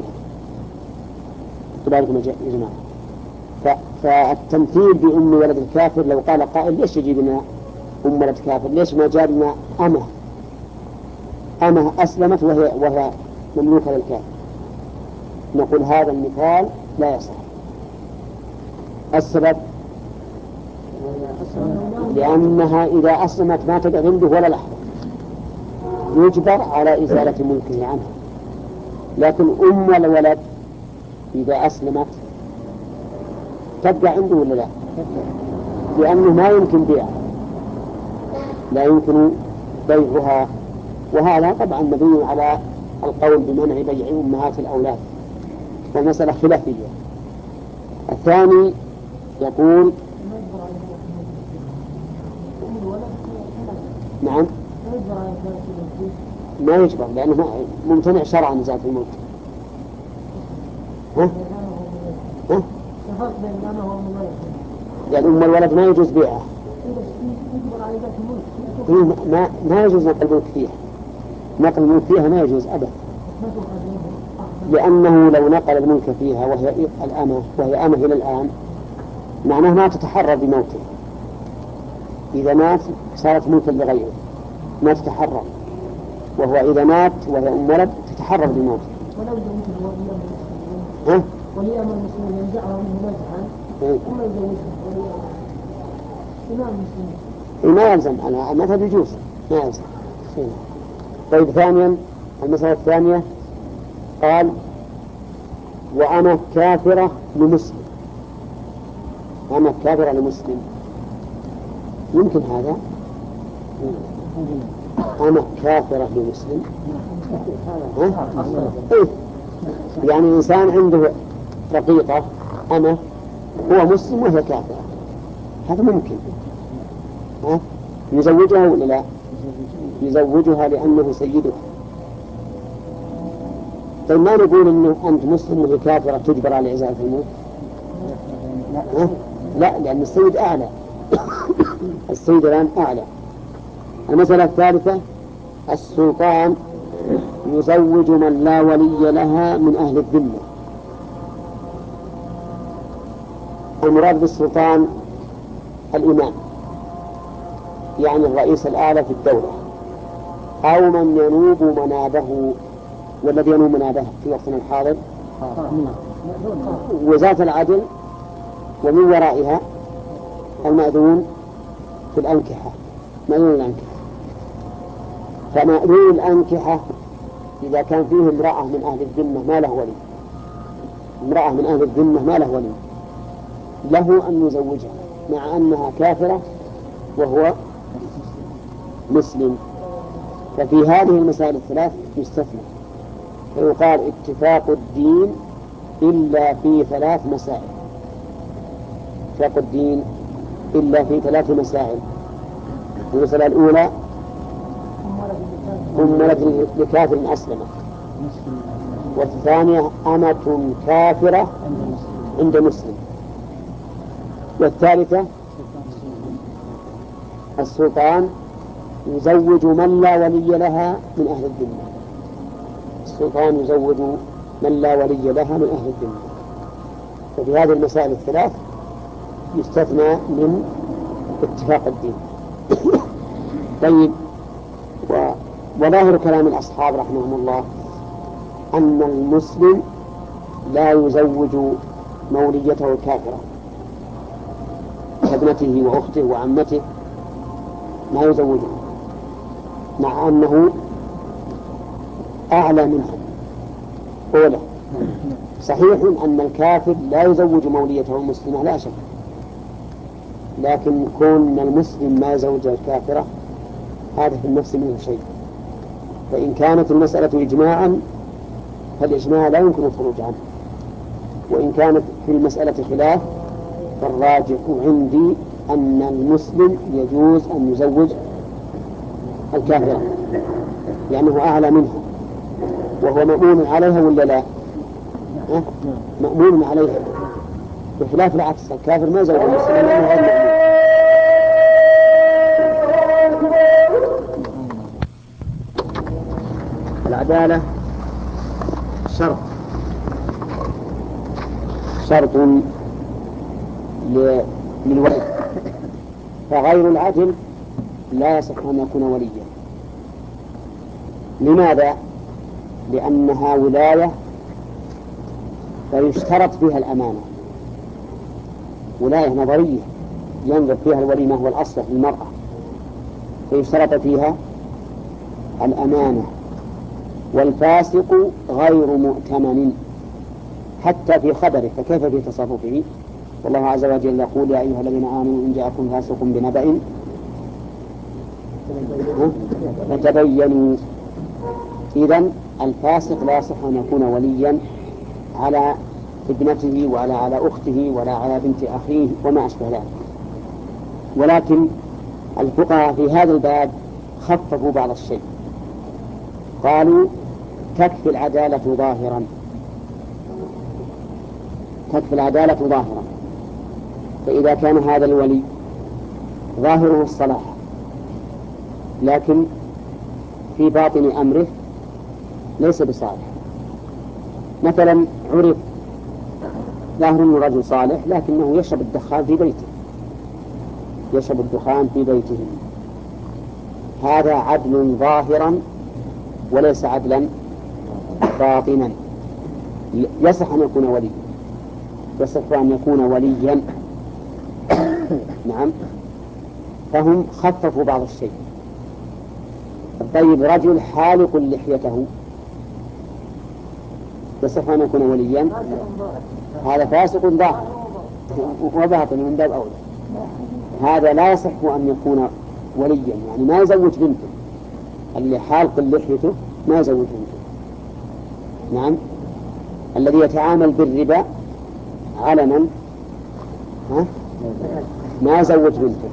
تبارك يا جماعة. فالتمثيل بأم ولد الكافر لو قال قائل ليش يجيبنا أم ولد كافر، ليش ما جابنا أمه أمه أسلمت وهي, وهي مملوكة للكافر؟ نقول هذا المثال لا يصح. السبب لأنها إذا أسلمت ما تقع عنده ولا لحظة، يجبر على إزالة ملكه عنها. لكن أم الولد إذا أسلمت تبقى عنده ولا لا؟ لأنه ما يمكن بيعها، لا يمكن بيعها. وهذا طبعا مبني على القول بمنع بيع أمهات الأولاد، والمسألة خلافية. الثاني يقول نعم ما يجبر لأنه ممتنع شرعا إزالة الملك. ها؟ ها؟ لأن أم الولد ما يجوز بيعها ما ما يجوز نقل الملك فيها، نقل الملك فيها ما يجوز أبدا، لأنه لو نقل الملك فيها وهي الأمة وهي أمة إلى الآن معناه ما تتحرر بموته، إذا مات صارت ملكا لغيره ما تتحرر، وهو إذا مات وهي أم ولد تتحرر بموته. ولو يزوجه ولي أمر المسلمين ها؟ ولي أمر المسلمين ينزعه منه نزعا ثم يزوجه ولي إمام المسلمين ما يلزم على المذهب يجوز ما يلزم. طيب ثانيا المسألة الثانية قال وأنا كافرة لمسلم، أنا كافرة لمسلم يمكن هذا أنا كافرة لمسلم ها؟ إيه؟ يعني إنسان عنده رقيقة أنا هو مسلم وهي كافرة هذا ممكن ها؟ يزوجها ولا لا؟ يزوجها لأنه سيدها. طيب ما نقول إنه أنت مسلم وهي كافرة تجبر على إزالة الملك؟ ها؟ لا، لأن السيد أعلى السيد الآن أعلى. المسألة الثالثة السلطان يزوج من لا ولي لها من أهل الذمة. المراد بالسلطان الإمام يعني الرئيس الأعلى في الدولة أو من ينوب منابه، والذي ينوب منابه في وقتنا الحاضر وزارة العدل، ومن ورائها المأذون في الأنكحة مأذون الأنكحة. فمأذون الأنكحة إذا كان فيه امرأة من أهل الذمة ما له ولي، امرأة من أهل الذمة ما له ولي، له أن يزوجها مع أنها كافرة وهو مسلم. ففي هذه المسائل الثلاث يستثنى، فيقال اتفاق الدين إلا في ثلاث مسائل، اتفاق الدين إلا في ثلاث مسائل. المسألة الأولى أم ولد لكافر أسلمت، والثانية أمة كافرة عند مسلم، والثالثة السلطان يزوج من لا ولي لها من أهل الذمة، السلطان يزوج من لا ولي لها من أهل الذمة. ففي هذه المسائل الثلاث يستثنى من اتفاق الدين. طيب و... وظاهر كلام الأصحاب رحمهم الله أن المسلم لا يزوج موليته الكافرة كابنته وأخته وعمته، ما يزوجه مع أنه أعلى منهم أولى. صحيح أن الكافر لا يزوج موليته المسلمة لا شك، لكن كون المسلم ما يزوج الكافرة هذا في النفس منه شيء. فإن كانت المسألة إجماعا فالإجماع لا يمكن الخروج عنه، وإن كانت في المسألة خلاف فالراجح عندي أن المسلم يجوز أن يزوج الكافرة لأنه أعلى منها وهو مأمون عليها ولا لا؟ أه؟ مأمون عليها، بخلاف العكس الكافر ما يزوج المسلم لأنه غير مأمون. العدالة شرط شرط للولي، فغير العدل لا يصح أن يكون وليا. لماذا؟ لأنها ولاية فيشترط فيها الأمانة، ولاية نظرية ينظر فيها الولي ما هو الأصلح للمرأة، فيشترط فيها الأمانة. والفاسق غير مؤتمن حتى في خبره، فكيف في تصرفه؟ والله عز وجل يقول يا أيها الذين آمنوا إن جاءكم فاسق بنبأ فتبينوا. إذن الفاسق لا يصح أن يكون وليا على ابنته ولا على أخته ولا على بنت أخيه وما أشبه ذلك. ولكن الفقهاء في هذا الباب خففوا بعض الشيء، قالوا تكفي العدالة ظاهرا، تكفي العدالة ظاهرا. فإذا كان هذا الولي ظاهره الصلاح لكن في باطن أمره ليس بصالح. مثلا عرف ظاهر أنه رجل صالح لكنه يشرب الدخان في بيته، يشرب الدخان في بيته، هذا عدل ظاهرا وليس عدلا باطنا. يصح أن يكون وليا، يصح أن يكون وليا نعم. فهم خففوا بعض الشيء. طيب رجل حالق لحيته يصح أن يكون وليا؟ هذا فاسق ظاهر وباطن من باب أولى. هذا لا يصح أن يكون وليا، يعني ما يزوج بنته. اللي حالق لحيته ما يزوج بنته. نعم. الذي يتعامل بالربا علنا ها؟ ما يزوج بنته.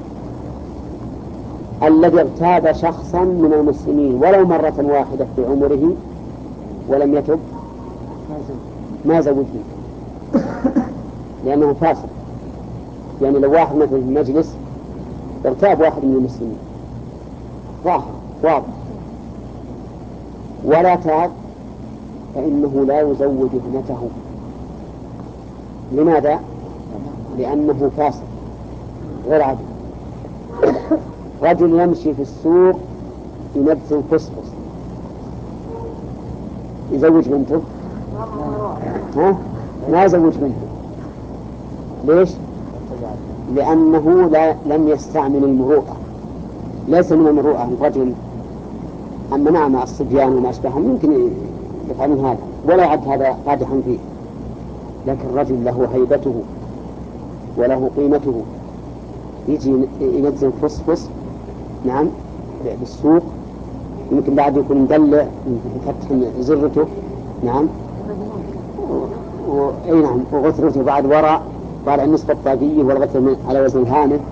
الذي اغتاب شخصا من المسلمين ولو مرة واحدة في عمره ولم يتب ما يزوج بنته لأنه فاسق. يعني لو واحد مثل في المجلس اغتاب واحد من المسلمين ظاهر واضح ولا تاب فإنه لا يزوج ابنته. لماذا؟ لأنه فاسق غير عادل. رجل يمشي في السوق ينبذ فسفس يزوج بنته؟ ها؟ ما يزوج بنته. ليش؟ لأنه لا لم يستعمل المروءة. ليس من المروءة الرجل. أما نعم الصبيان وما أشبههم يمكن يفعلون هذا ولا يعد هذا قادحا فيه، لكن الرجل له هيبته وله قيمته يجي ينزل فسفس نعم بالسوق، يمكن بعد يكون مدلع يفتح زرته نعم وأي نعم وغثرته بعد وراء طالع النصف الطاقية والغثر على وزن هانه،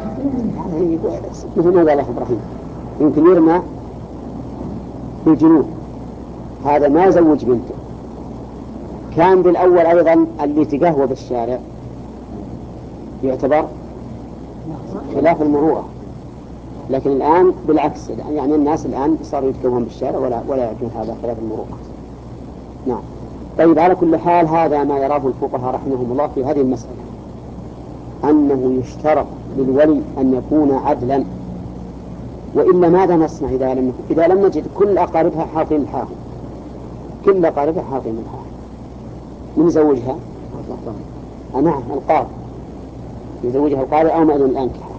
مثل ما قال أخي إبراهيم يمكن يرمى في الجنوب. هذا ما زوج بنته. كان بالأول أيضا اللي تقهوى بالشارع يعتبر خلاف المروءة، لكن الآن بالعكس، يعني الناس الآن صاروا يتقهون بالشارع ولا ولا يكون هذا خلاف المروءة. نعم. طيب على كل حال هذا ما يراه الفقهاء رحمهم الله في هذه المسألة، أنه يشترط للولي أن يكون عدلا، وإلا ماذا نصنع إذا لم إذا لم نجد كل أقاربها حاطين الحاهم، كل أقاربها حاطين الحاهم من يزوجها؟ نعم القاضي يزوجها القاضي أو مأذون الأنكحة.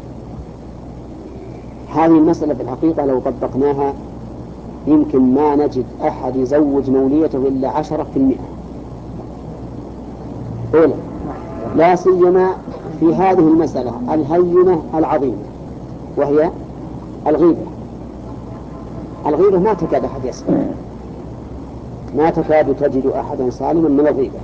هذه المسألة في الحقيقة لو طبقناها يمكن ما نجد أحد يزوج موليته إلا عشرة في المئة أولا، لا سيما في هذه المسألة الهينة العظيمة وهي الغيبة. الغيبة ما تكاد أحد يسلم، ما تكاد تجد أحدا سالما من الغيبة.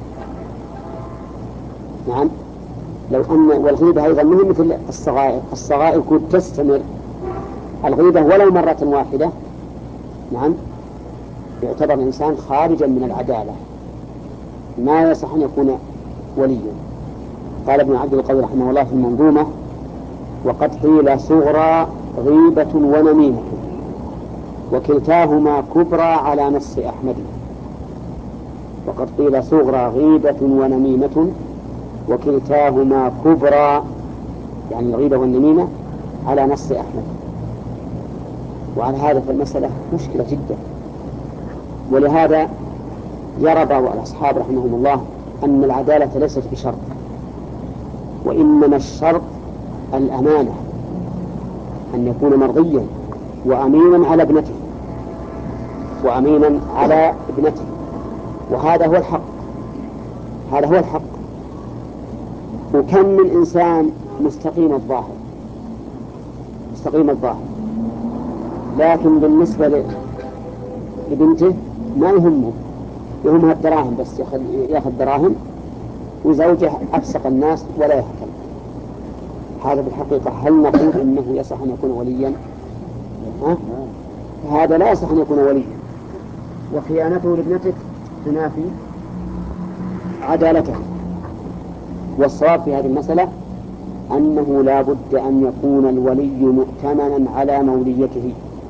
نعم. لو أن والغيبة أيضا مهم مثل الصغائر، الصغائر كنت تستمر الغيبة ولو مرة واحدة نعم يعتبر الإنسان خارجا من العدالة، ما يصح أن يكون وليا. قال ابن عبد القوي رحمه الله في المنظومة: وقد قيل صغرى غيبة ونميمة وكلتاهما كبرى على نص أحمد. وقد قيل صغرى غيبة ونميمة وكلتاهما كبرى، يعني الغيبة والنميمة على نص أحمد. وعلى هذا فالمسألة مشكلة جدا، ولهذا يرى بعض الأصحاب رحمهم الله أن العدالة ليست بشرط، وإنما الشرط الأمانة، أن يكون مرضيا وأمينا على ابنته وأمينا على ابنته وهذا هو الحق، هذا هو الحق. وكم من إنسان مستقيم الظاهر مستقيم الظاهر لكن بالنسبة لبنته ما يهمه، يهمها الدراهم بس، يأخذ دراهم وزوجه أفسق الناس ولا يحكم. هذا بالحقيقة هل نقول إنه يصح أن يكون وليا؟ ها؟ هذا لا يصح أن يكون وليا، وخيانته لابنتك تنافي عدالته. والصواب في هذه المسألة أنه لا بد أن يكون الولي مؤتمنا على موليته،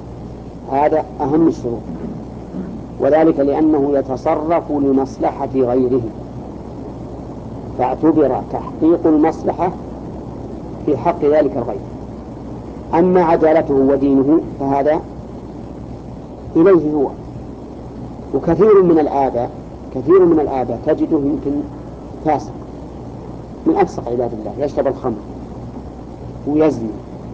هذا أهم الشروط، وذلك لأنه يتصرف لمصلحة غيره، فاعتبر تحقيق المصلحة في حق ذلك الغير. أما عدالته ودينه فهذا إليه هو. وكثير من الآباء كثير من الآباء تجده يمكن فاسق من أفسق عباد الله، يشرب الخمر ويزني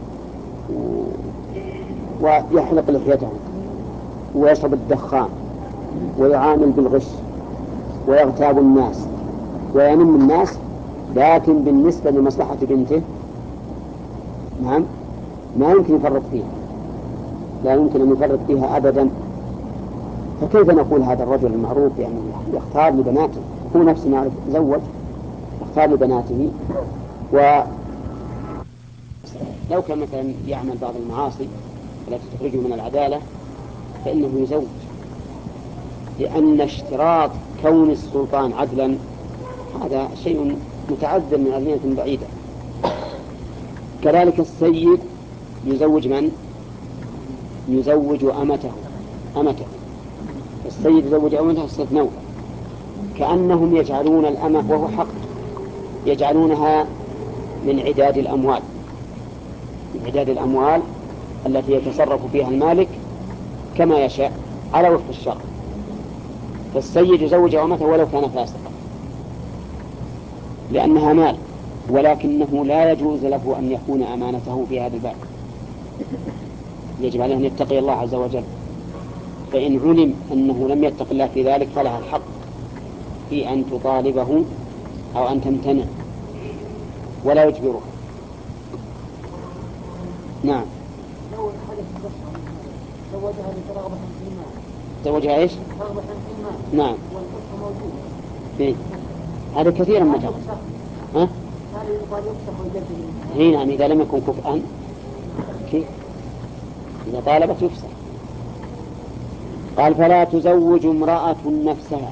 ويحلق لحيته ويشرب الدخان ويعامل بالغش ويغتاب الناس وينم الناس، لكن بالنسبة لمصلحة بنته نعم ما يمكن يفرط فيها، لا يمكن أن يفرط فيها أبدا. فكيف نقول هذا الرجل المعروف يعني يختار لبناته، هو نفسه ما يعرف يتزوج، يختار لبناته، ولو كان مثلا يعمل بعض المعاصي التي تخرجه من العدالة فإنه يزوج، لأن اشتراط كون السلطان عدلا هذا شيء متعذر من أزمنة بعيدة. كذلك السيد يزوج من؟ يزوج أمته أمته السيد يزوج أمته استثنوا، كأنهم يجعلون الأمة، وهو حق، يجعلونها من عداد الأموال من عداد الأموال التي يتصرف فيها المالك كما يشاء على وفق الشرع. فالسيد يزوج أمته ولو كان فاسقا لأنها مال، ولكنه لا يجوز له أن يكون أمانته في هذا الباب، يجب عليه أن يتقي الله عز وجل. فإن علم أنه لم يتق الله في ذلك فلها الحق في أن تطالبه أو أن تمتنع ولا يجبره. نعم. زوجها ايش؟ نعم. إيه؟ هذا كثيرا ما جرى. ها؟ هي نعم إذا لم يكن كفءا كيف؟ إذا طالبت يفسح. قال فلا تزوج امرأة نفسها.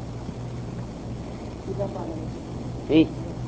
إيه؟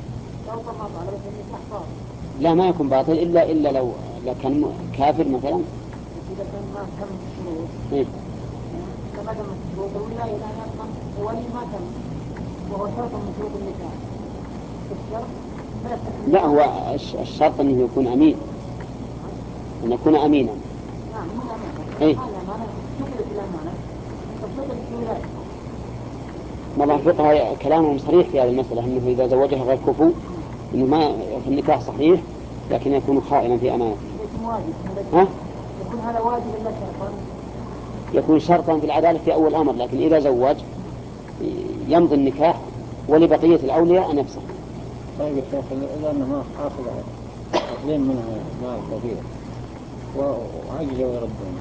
لا ما يكون باطل إلا إلا لو كان كافر مثلا. إذا كان ما تم الشروط. إيه؟ كما تم الشروط ولا إذا كان ولي ما تم وهو شرط من شروط النكاح. الشرط لا هو الشرط أنه يكون أمين، أن يكون أمينا. نعم من أمانة. إيه؟ أمانة شكلت الأمانة فشكلت الولاية. والله الفقهاء كلامهم صريح في هذه المسألة، أنه إذا زوجها غير كفو إنه ما في النكاح صحيح لكن يكون خائنا في أمانته. يكون واجب. ها؟ يكون هذا واجب ولا شرطا؟ يكون شرطا في العدالة في أول أمر، لكن إذا زوج يمضي النكاح ولبقية الأولياء أن يفسخ. طيب يا شيخ إذا أنه ما حافظ أخذين منها مال كبير وعجزوا يردون.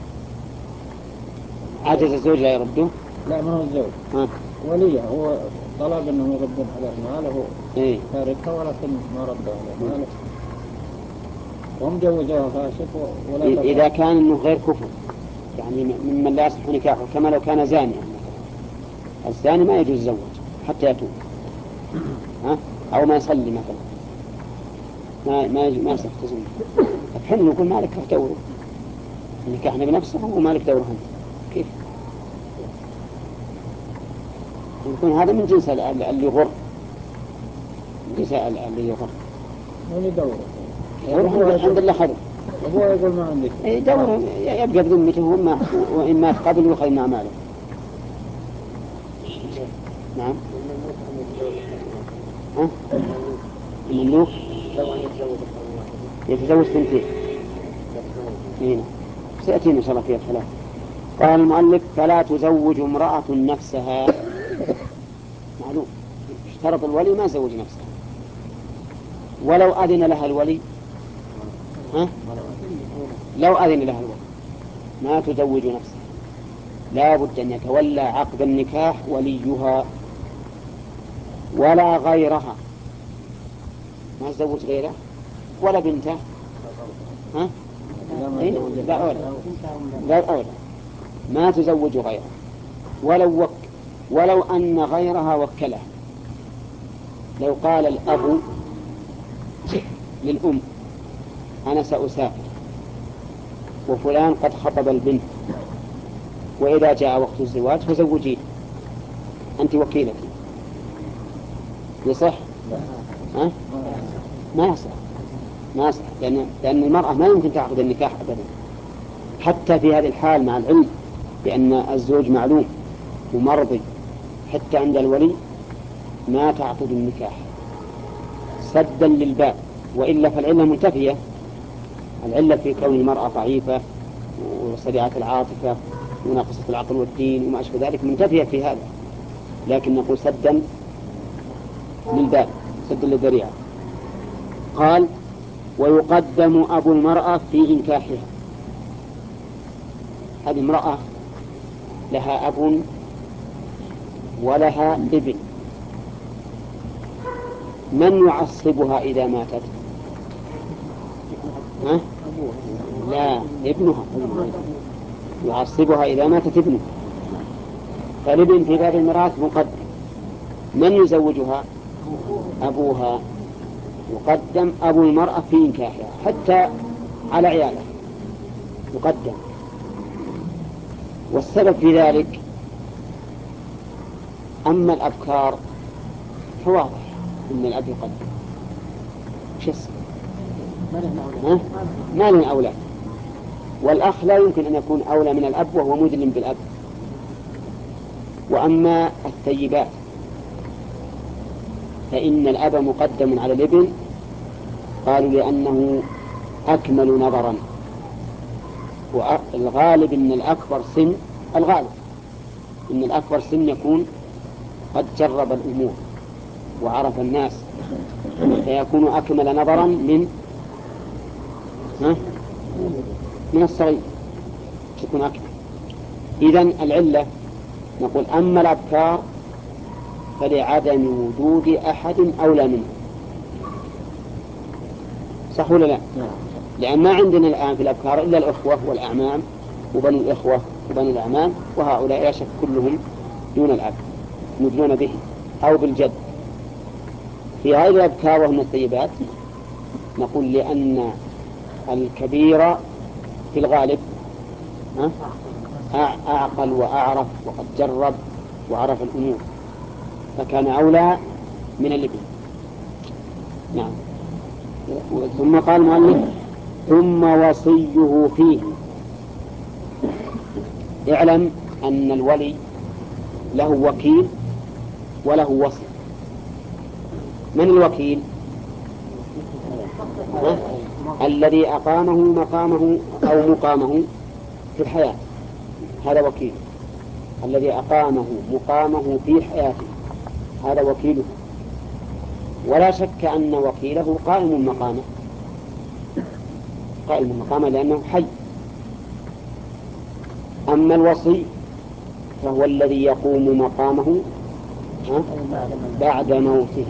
عجز الزوج لا يرده؟ لا ما هو الزوج. ها؟ وليه هو طلب أنهم يردون على ماله إيه؟ تاركها ولكن ما ردوا على ماله وهم جوزوها فاسق ولا. إذا كان إنه غير كفر يعني ممن لا يصح نكاحه، كما لو كان زانيا. الزاني ما يجوز الزواج حتى يتوب، ها؟ أو ما يصلي مثلا ما ما ما يصح تزوج. الحين نقول مالك دوره نكاحنا بنفسه ومالك دوره أنت كيف؟ يكون هذا من جنس اللي يغر، من جنس اللي يغر. من يدوره؟ يروح عند الله خير. هو يقول ما عندك. إيه دوره يبقى بذمته وما وإن مات قبل يخذ مع ماله. نعم. ها؟ المملوك يتزوج ثنتين. هنا سيأتينا إن شاء الله فيها الثلاث. قال المؤلف فلا تزوج امرأة نفسها. معلوم اشترط الولي ما زوج نفسها ولو أذن لها الولي. ها؟ لو أذن لها الولي ما تزوج نفسها، لا بد أن يتولى عقد النكاح وليها ولا غيرها، ما تزوج غيره ولا بنته. ها؟ لا أولى لا أولى ما تزوج غيره ولو وك ولو أن غيرها وكلها. لو قال الأب للأم أنا سأسافر وفلان قد خطب البنت وإذا جاء وقت الزواج فزوجيه أنت وكيلتي، يصح؟ ها؟ ما يصح، ما يصح، لأن لأن المرأة ما يمكن تعقد النكاح أبدا حتى في هذه الحال، مع العلم بأن الزوج معلوم ومرضي، حتى عند الولي ما تعقد النكاح سدا للباب، وإلا فالعلة منتفية. العلة في كون المرأة ضعيفة وسريعة العاطفة وناقصة العقل والدين وما أشبه ذلك منتفية في هذا، لكن نقول سدا للباب، سدا للذريعة. قال ويقدم أبو المرأة في إنكاحها. هذه امرأة لها أب ولها ابن، من يعصبها إذا ماتت؟ ها؟ لا، ابنها يعصبها إذا ماتت ابنه، فالابن في باب الميراث مقدم. من يزوجها؟ أبوها. يقدم أبو المرأة في إنكاحها حتى على عيالها يقدم. والسبب في ذلك أما الأبكار فواضح أن الأب يقدم. شو السبب؟ ما له أولاد، والأخ لا يمكن أن يكون أولى من الأب وهو مدلم بالأب. وأما الثيبات فإن الأب مقدم على الابن، قالوا لأنه أكمل نظرا، والغالب أن الأكبر سن الغالب أن الأكبر سن يكون قد جرب الأمور وعرف الناس، فيكون أكمل نظرا من ها؟ من الصغير تكون أكمل. إذن العلة نقول أما الأبكار فلعدم وجود أحد أولى منه، صح ولا لا؟ لأن ما عندنا الآن في الأبكار إلا الأخوة والأعمام وبنو الإخوة وبنو الأعمام، وهؤلاء لا شك كلهم دون الأب مدلون به أو بالجد. في هذه الأبكار وهم الطيبات نقول لأن الكبير في الغالب أعقل وأعرف وقد جرب وعرف الأمور، فكان أولى من الابن. نعم. ثم قال المؤلف ثم وصيه فيه. اعلم أن الولي له وكيل وله وصي. من الوكيل؟ الذي أقامه مقامه أو مقامه في الحياة، هذا وكيل. الذي أقامه مقامه في حياته هذا وكيله، ولا شك أن وكيله قائم مقامه قائم مقامه لأنه حي. أما الوصي فهو الذي يقوم مقامه بعد موته.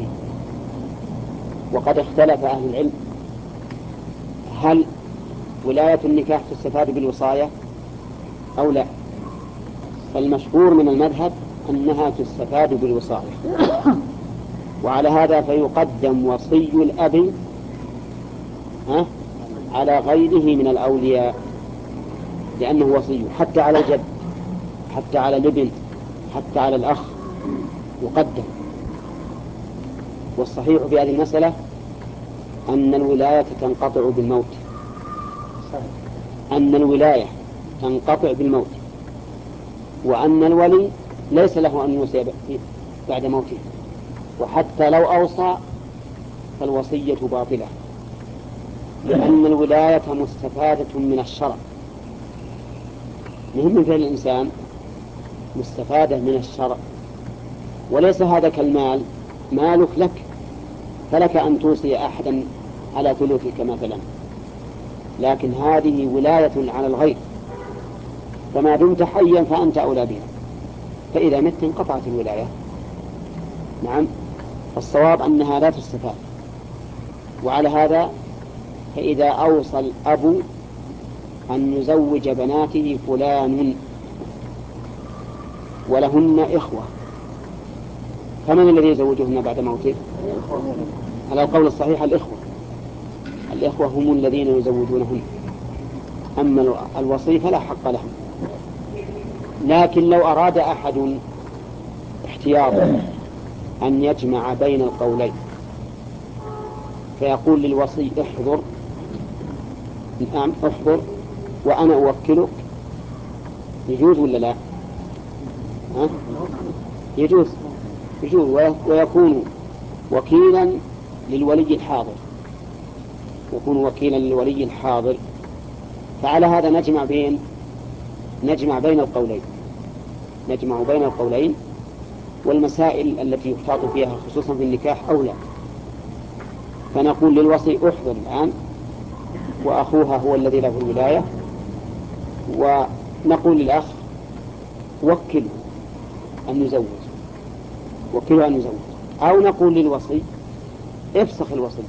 وقد اختلف أهل العلم هل ولاية النكاح تستفاد بالوصاية أو لا. فالمشهور من المذهب أنها تستفاد بالوصاية، وعلى هذا فيقدم وصي الأب ها على غيره من الأولياء لأنه وصي، حتى على الجد، حتى على الابن، حتى على الأخ يقدم. والصحيح في هذه المسألة أن الولاية تنقطع بالموت، أن الولاية تنقطع بالموت، وأن الولي ليس له أن يوصي بعد موته، وحتى لو أوصى فالوصية باطلة، لأن الولاية مستفادة من الشرع. مهم في الإنسان مستفادة من الشرع، وليس هذا كالمال، مالك لك فلك أن توصي أحدا على ثلثك مثلا، لكن هذه ولاية على الغير، فما دمت حيا فأنت أولى بها، فإذا مت انقطعت الولاية. نعم. فالصواب أنها لا تستفاد. وعلى هذا فإذا أوصى الأب أن يزوج بناته فلان ولهن إخوة، فمن الذي يزوجهن بعد موته؟ على القول الصحيح الإخوة، الإخوة هم الذين يزوجونهن. أما الوصي فلا حق له. لكن لو أراد أحد احتياطا أن يجمع بين القولين فيقول للوصي احضر، نعم احضر وأنا أوكلك، يجوز ولا لا؟ ها؟ يجوز يجوز ويكون وكيلا للولي الحاضر، يكون وكيلا للولي الحاضر. فعلى هذا نجمع بين نجمع بين القولين نجمع بين القولين والمسائل التي يحتاط فيها خصوصا في النكاح أولى. فنقول للوصي احضر الآن وأخوها هو الذي له الولاية، ونقول للأخ وكل أن يزوج وكله أن يزوج، أو نقول للوصي افسخ الوصي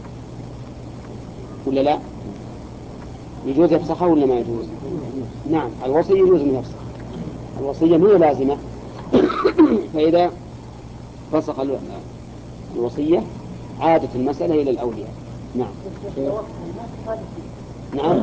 ولا لا؟ يجوز يفسخه ولا ما يجوز؟ نعم الوصي يجوز أن يفسخ، الوصية هي لازمة. فإذا فسخ الوصية عادت المسألة إلى الأولياء. نعم نعم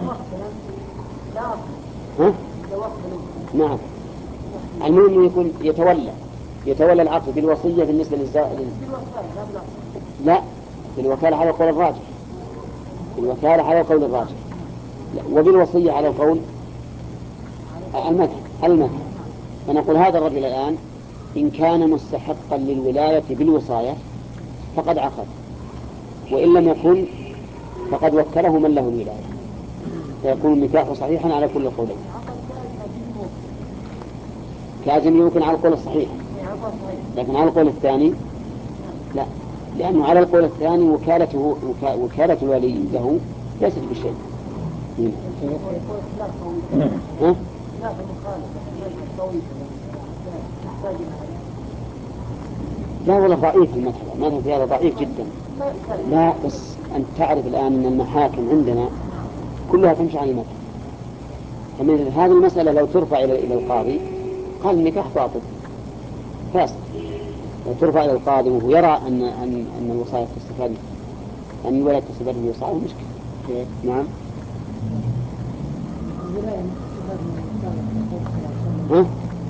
ها؟ نعم المهم يكون يتولى يتولى العقد بالوصية بالنسبة للزائد. لا بالوكالة على القول الراجح، بالوكالة على القول الراجح، وبالوصية على القول المذهب المذهب. فنقول هذا الرجل الآن إن كان مستحقا للولاية بالوصاية فقد عقد، وإن لم يكن فقد وكله من له الولاية، فيكون النكاح صحيحا على كل قولين. لازم يمكن على القول الصحيح، لكن على القول الثاني لا، لأنه على القول الثاني وكالته وكالة الولي له ليست بشيء. ها؟ لا والله ضعيف المذهب، المذهب في هذا ضعيف جدا. لا بس أنت تعرف الآن أن المحاكم عندنا كلها تمشي على المذهب. فمن هذه المسألة لو ترفع إلى إلى القاضي قال النكاح باطل فاسد، لو ترفع إلى القاضي وهو يرى أن أن أن الوصاية تستفاد أن الولاية تستفاد من الوصاية مشكلة. نعم. ها؟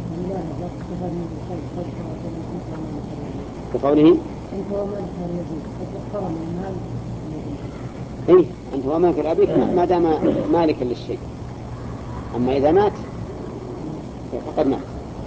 بقوله إيه أنت ومالك لأبيك ما دام مالكا للشيء، أما إذا مات فقد مات.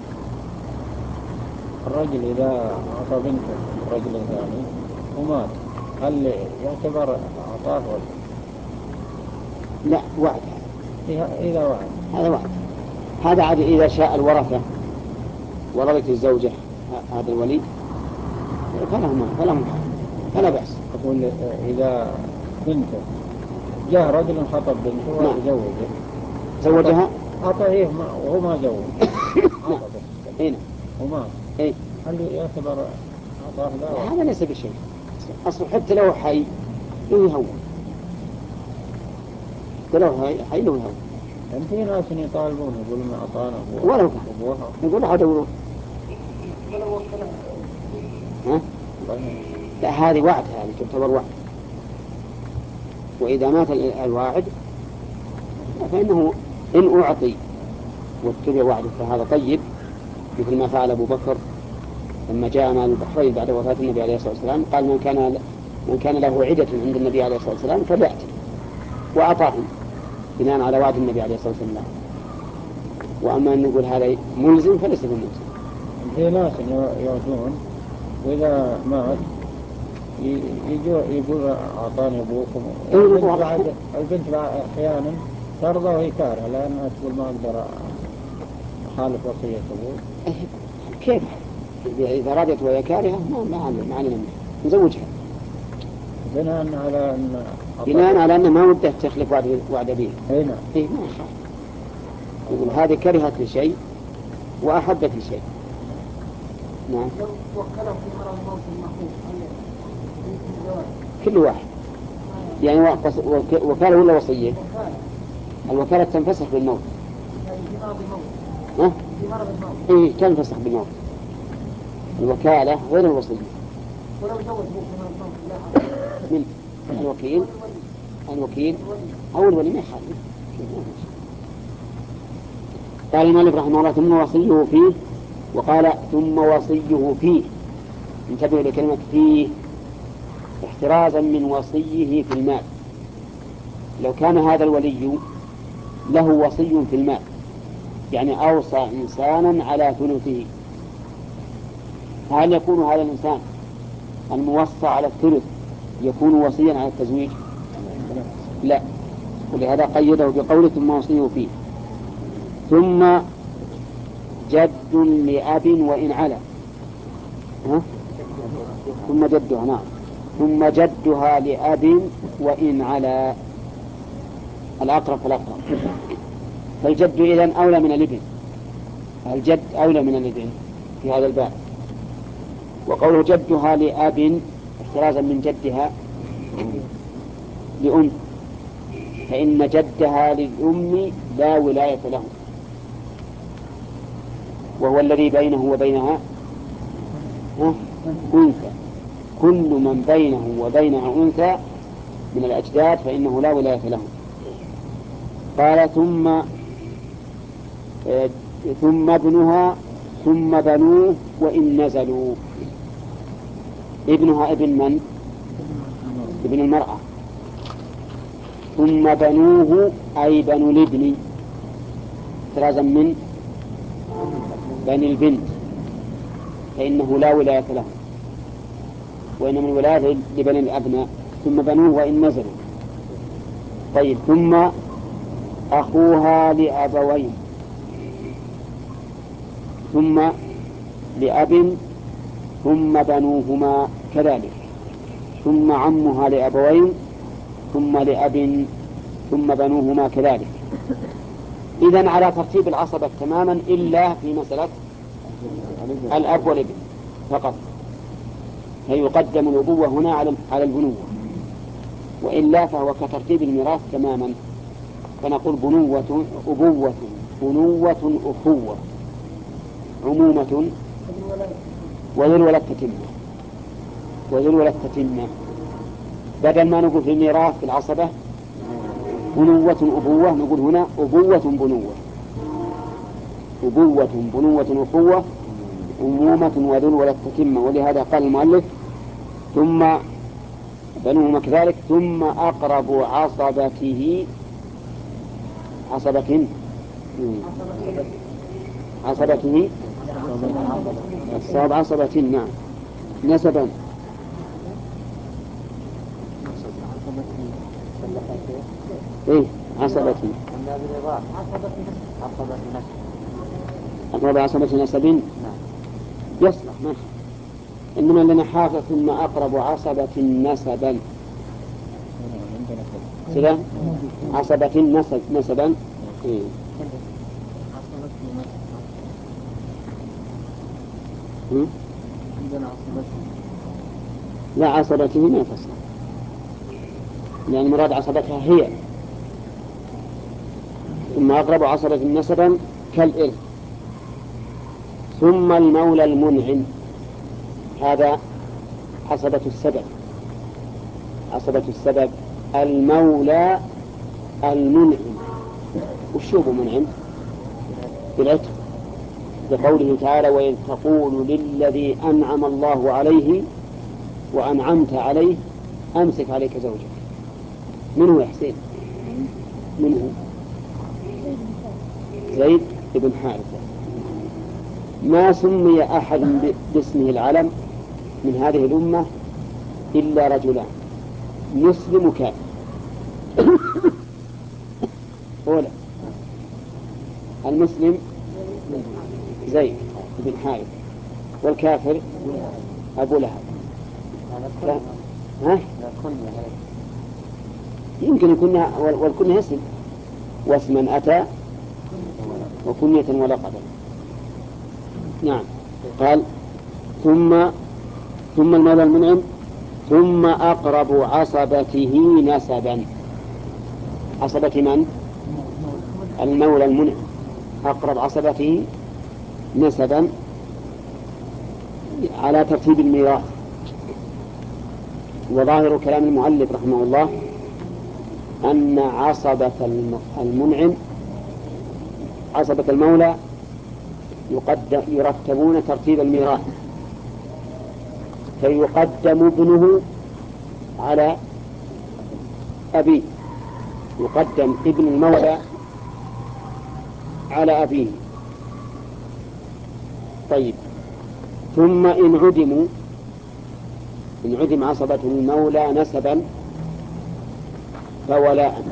الرجل إذا أعطى بنته رجل ثاني ومات هل يعتبر أعطاه ولا لا؟ وعد إذا وعد هذا وعد، هذا عاد إذا شاء الورثة ورثت الزوجة هذا الولي فلهم فلهم فلا بأس. أقول إذا بنته جاء رجل خطب بنته وزوجها زوجها أعطاه وهو ما زوج هنا وما إيه هل يعتبر أعطاه لا؟ هذا ليس بشيء أصلا، حتى لو حي له يهون، حتى لو حي له يهون. يعني في ناس يطالبون يقولون أعطانا ولو يقول هذا ولو ها؟ لا هذه وعد، هذه تعتبر وعد. وإذا مات الواعد فإنه إن أعطي واتبع وعده فهذا طيب، مثل ما فعل أبو بكر لما جاء مال البحرين بعد وفاة النبي عليه الصلاة والسلام، قال من كان من كان له عدة عند النبي عليه الصلاة والسلام فليأتي، وأعطاهم بناء على وعد النبي عليه الصلاة والسلام. وأما أن نقول هذا ملزم فليس بملزم. في ناس يعطون وإذا مات يجوا يقول أعطاني أبوكم. البنت أحيانا ترضى وهي كارهة لأنها تقول ما أقدر أخالف وصية أبوي. كيف إذا رضيت وهي كارهة ما ما علينا نزوجها بناء على أن بناء على أن ما ودت تخلف وعد وعد أبيه. أي نعم. إيه ما يخاف، يقول هذه كرهت لشيء وأحبت لشيء. نعم. كل واحد يعني وكالة ولا وصية؟ الوكالة تنفسخ بالموت. ها؟ إيه تنفسخ بالموت الوكالة غير الوصية. من الوكيل الوكيل أو الولي ما يخالف. قال المؤلف رحمه الله ثم وصيه فيه، وقال ثم وصيه فيه. انتبهوا لكلمة فيه احترازا من وصيه في المال. لو كان هذا الولي له وصي في المال، يعني أوصى إنسانا على ثلثه، هل يكون هذا الإنسان الموصى على الثلث يكون وصيا على التزويج؟ لا، ولهذا قيده بقوله ثم وصيه فيه. ثم جد لأب وإن علا، ها؟ ثم جدها، نعم، ثم جدها لأب وإن علا، الأقرب فالأقرب. فالجد إذن أولى من الابن، الجد أولى من الابن في هذا الباب. وقوله جدها لأب احترازا من جدها لأم، فإن جدها للأم لا ولاية له، وهو الذي بينه وبينها أنثى. كل من بينه وبينها أنثى من الأجداد فإنه لا ولاية له. قال ثم ثم ابنها ثم بنوه وإن نزلوا. ابنها ابن من؟ ابن المرأة. ثم بنوه أي بنو الابن احترازا من بني البنت، فإنه لا ولاية له، وإنما الولاية لبني الأبناء. ثم بنوه وإن نزلوا. طيب ثم أخوها لأبوين، ثم لأب ثم بنوهما كذلك، ثم عمها لأبوين ثم لأب ثم بنوهما كذلك. إذن على ترتيب العصبة تماما إلا في مسألة الأب والابن فقط، فيقدم الأبوة هنا على البنوة، وإلا فهو كترتيب الميراث تماما. فنقول بنوة أبوة بنوة أخوة عمومة وذي الولد تتمة وذي الولد تتمة، بدل ما نقول في الميراث في العصبة بنوة أبوة نقول هنا أبوة بنوة، أبوة بنوة أخوة عمومة وذي الولد تتمة. ولهذا قال المؤلف ثم بنوهما كذلك ثم أقرب عصبته عصبة عصبته الصواب عصبة، نعم، نسبا. ايه عصبة أقرب عصبة نسب يصلح ماشي، إنما لنا حافظ ثم أقرب عصبة نسبا كذا عصبة نسب نسبا. إيه. لا عصبته ما تصل، لأن مراد عصبتها هي. ثم أقرب عصبة نسبا كالإرث. ثم المولى المنعم، هذا عصبة السبب، عصبة السبب المولى المنعم. وش هو منعم؟ بالعتق، بقوله تعالى وإذ تقول للذي أنعم الله عليه وأنعمت عليه أمسك عليك زوجك. من هو يا حسين؟ من هو؟ زيد بن حارثة. ما سمي أحد باسمه العلم من هذه الأمة إلا رجلان، مسلم وكافر. أولا المسلم زيد بن حارثة، والكافر أبو لهب. ها؟ يمكن يكون والكنية اسم، واسما أتى وكنية ولقبا. نعم. قال ثم ثم المولى المنعم ثم أقرب عصبته نسبا. عصبة من؟ المولى المنعم أقرب عصبته نسبا على ترتيب الميراث. وظاهر كلام المؤلف رحمه الله أن عصبة المنعم عصبة المولى يقدم يرتبون ترتيب الميراث، فيقدم ابنه على أبيه، يقدم ابن المولى على أبيه. طيب، ثم إن عدموا إن عدم عصبة المولى نسبا فولاء،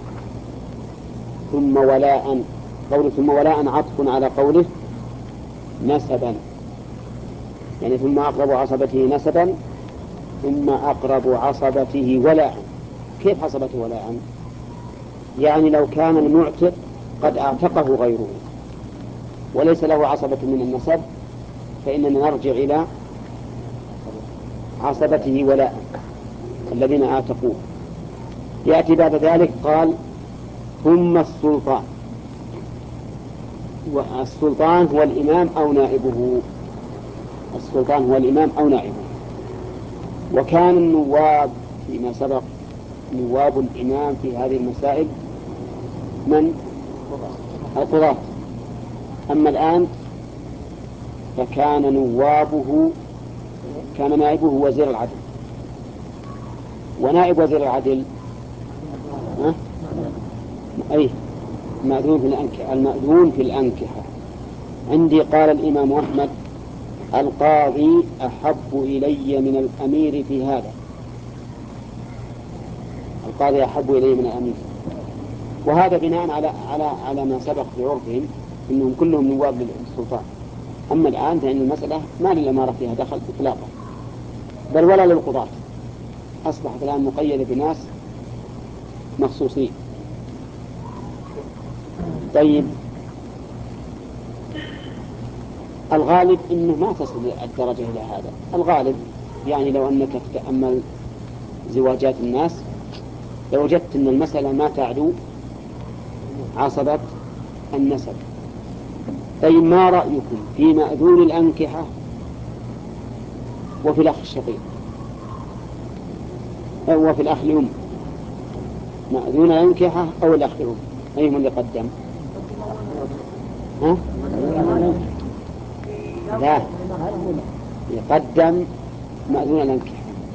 ثم ولاء، قول ثم ولاء عطف على قوله نسبا، يعني ثم أقرب عصبته نسبا ثم أقرب عصبته ولاء. كيف عصبته ولاء؟ يعني لو كان المعتق قد اعتقه غيره وليس له عصبة من النسب فإننا نرجع إلى عصبته ولاء الذين اعتقوه. يأتي بعد ذلك قال ثم السلطان، والسلطان هو الإمام أو نائبه، السلطان هو الإمام أو نائبه. وكان النواب فيما سبق نواب الإمام في هذه المسائل من القضاة، أما الآن فكان نوابه كان نائبه وزير العدل، ونائب وزير العدل أه؟ أي المأذون في الأنكحة، المأذون في الأنكحة. عندي قال الإمام أحمد القاضي أحب إلي من الأمير في هذا، القاضي أحب إلي من الأمير، وهذا بناء على على على ما سبق في عرفهم أنهم كلهم نواب للسلطان. أما الآن فإن المسألة ما للأمارة فيها دخل إطلاقا، بل ولا للقضاة، أصبحت الآن مقيدة بناس مخصوصين. طيب، الغالب أنه ما تصل الدرجة إلى هذا، الغالب يعني لو أنك تتأمل زواجات الناس لوجدت أن المسألة ما تعدو عصبة النسب. طيب، ما رأيكم في مأذون الأنكحة وفي الأخ الشقيق أو في الأخ الأم؟ مأذون الأنكحة أو الأخ الأم، أيهم اللي قدم؟ ها؟ لا، يقدم مأذون الأنكحة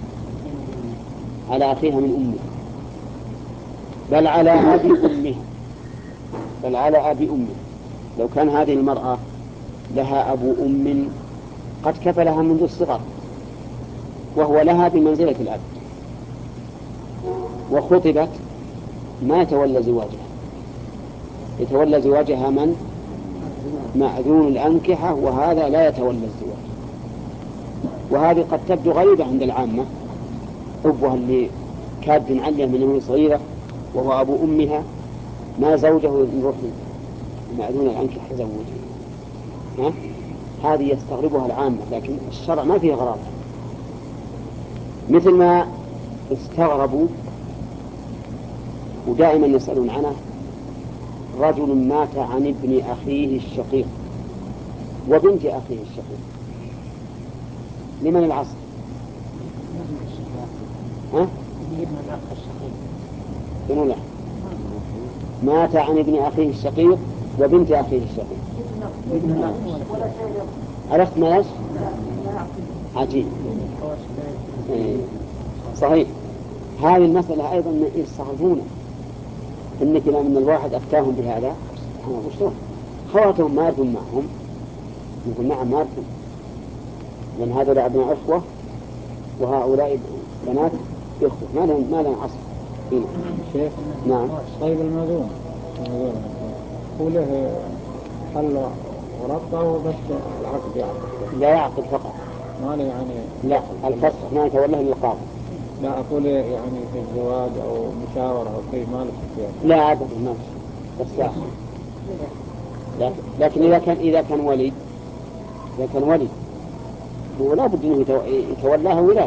على أخيها من أمه، بل على أبي أمه، بل على أبي أمه. لو كان هذه المرأة لها أبو أم قد كفلها منذ الصغر وهو لها بمنزلة الأب وخطبت، ما يتولى زواجها، يتولى زواجها من؟ مأذون الأنكحة، وهذا لا يتولى الزواج. وهذه قد تبدو غريبة عند العامة، أبوها اللي كاد عليها من وهي صغيرة وهو أبو أمها ما زوجه يروح مأذون الأنكحة زوجه، هذه يستغربها العامة، لكن الشرع ما فيه غرابة. مثل ما استغربوا ودائما يسألون عنه رجل مات عن ابن أخيه الشقيق وبنت أخيه الشقيق، لمن العصر؟ ها؟ ابن الأخ الشقيق. لا، مات عن ابن أخيه الشقيق وبنت أخيه الشقيق. عرفت ما ليش؟ عجيب. صحيح. هذه المسألة أيضا يستعرفون إن كلام من الواحد أفتاهم بهذا، وشلون خواتهم ما يرثون معهم؟ يقول نعم ما يرثون، لأن هذا أبناء أخوة وهؤلاء بنات إخوة، ما لهم ما لهم عصر. شيخ نعم. طيب، المأذون هو له حل ورقة بس العقد يعقد؟ لا يعقد فقط، ما له يعني. لا، الفسخ ما يتولاه للقاضي. لا، أقول يعني في الزواج أو مشاورة أو شيء ما له فيها. لا أبدا ما بس لا. لكن إذا كان إذا كان ولي إذا كان ولي هو لا بد أنه يتولاها ولاية.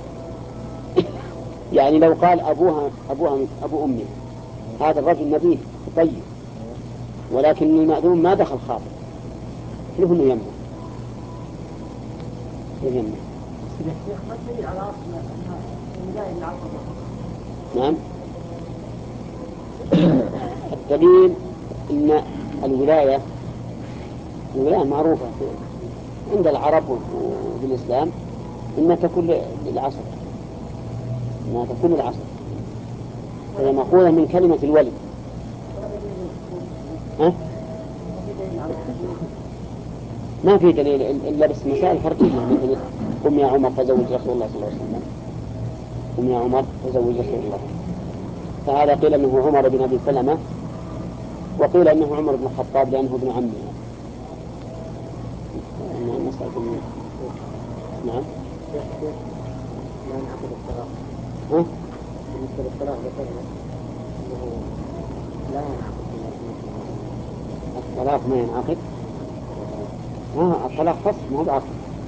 يعني لو قال أبوها أبوها أبو أمي هذا الرجل نبيه طيب، ولكن المأذون ما دخل خاطر، له إنه يمنع يمنع. نعم. الدليل إن الولاية الولاية معروفة عند العرب وبالإسلام إنها تكون للعصر إنها تكون للعصر هي مأخوذة من كلمة الولي. ها؟ ما في دليل إلا بس مسائل فرقية مثل قم يا عمر فزوج رسول الله صلى الله عليه وسلم قم يا عمر فزوج رسول الله، فهذا قيل أنه عمر بن أبي سلمة وقيل أنه عمر بن الخطاب لأنه ابن عمه. نعم. لا ينعقد الطلاق. ها؟ بالنسبة للطلاق ذكرنا أنه لا ينعقد الطلاق ما ينعقد. ها الطلاق فصل ما هو بعقد.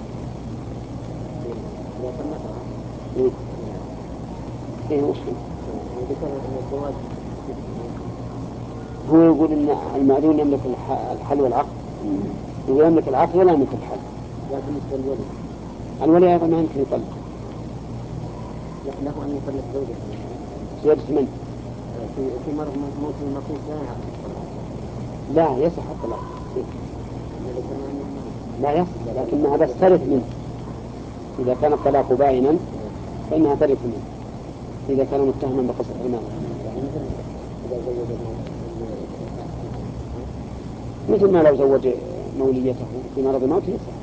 إذا طلقها. إيه. إيه وش ذكرنا أن الزواج هو يقول إن المأذون يملك الحل والعقد، يقول يملك العقد ولا يملك الحل. لا بالنسبة للولي. الولي أيضا ما يمكن يطلق. له أن يطلق زوجته. زوجة من؟ في في مرض موت المقيس لا يعقد الطلاق. لا يصح الطلاق. لا يصح لكنها بس ترث منه. إذا كان الطلاق باينا فإنها ترث منه إذا كان متهما بقصة المال. مثل ما لو زوج موليته في مرض موت يصح.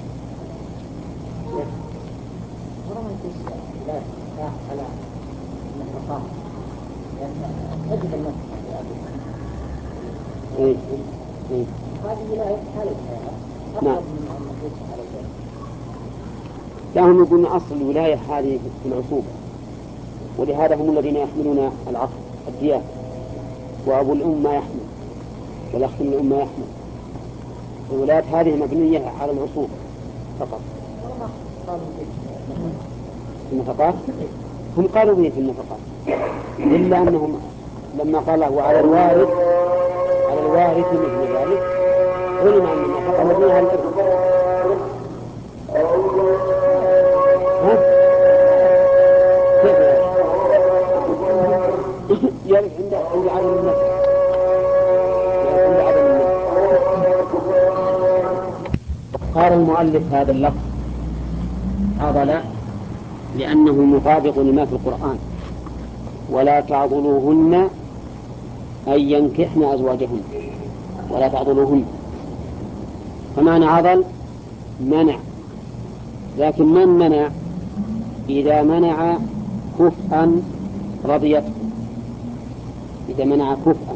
لا لا على النفقات تجد النفقة في أبي. إيه إيه. هذه ولاية حالة نعم. لا هم يقولون أصل الولاية هذه في العصوبة، ولهذا هم الذين يحملون العقد الديان، وأبو الأم ما يحمل والأخ من الأم ما يحمل. الولايات هذه مبنية على العصوبة فقط. النفقات هم قالوا به في النفقات، إلا أنهم لما قال وعلى الوارث على الوارث مثل ذلك علم أن النفقة مبنية على الإرث. ها؟ كيف يرث عند عند عدم النفس عند عدم النفس. قال المؤلف هذا اللفظ عضل لأنه مطابق لما في القرآن ولا تعضلوهن أن ينكحن أزواجهن ولا تعضلوهن، فمعنى عضل منع، لكن من منع؟ إذا منع كفءا رضيته، إذا منع كفءا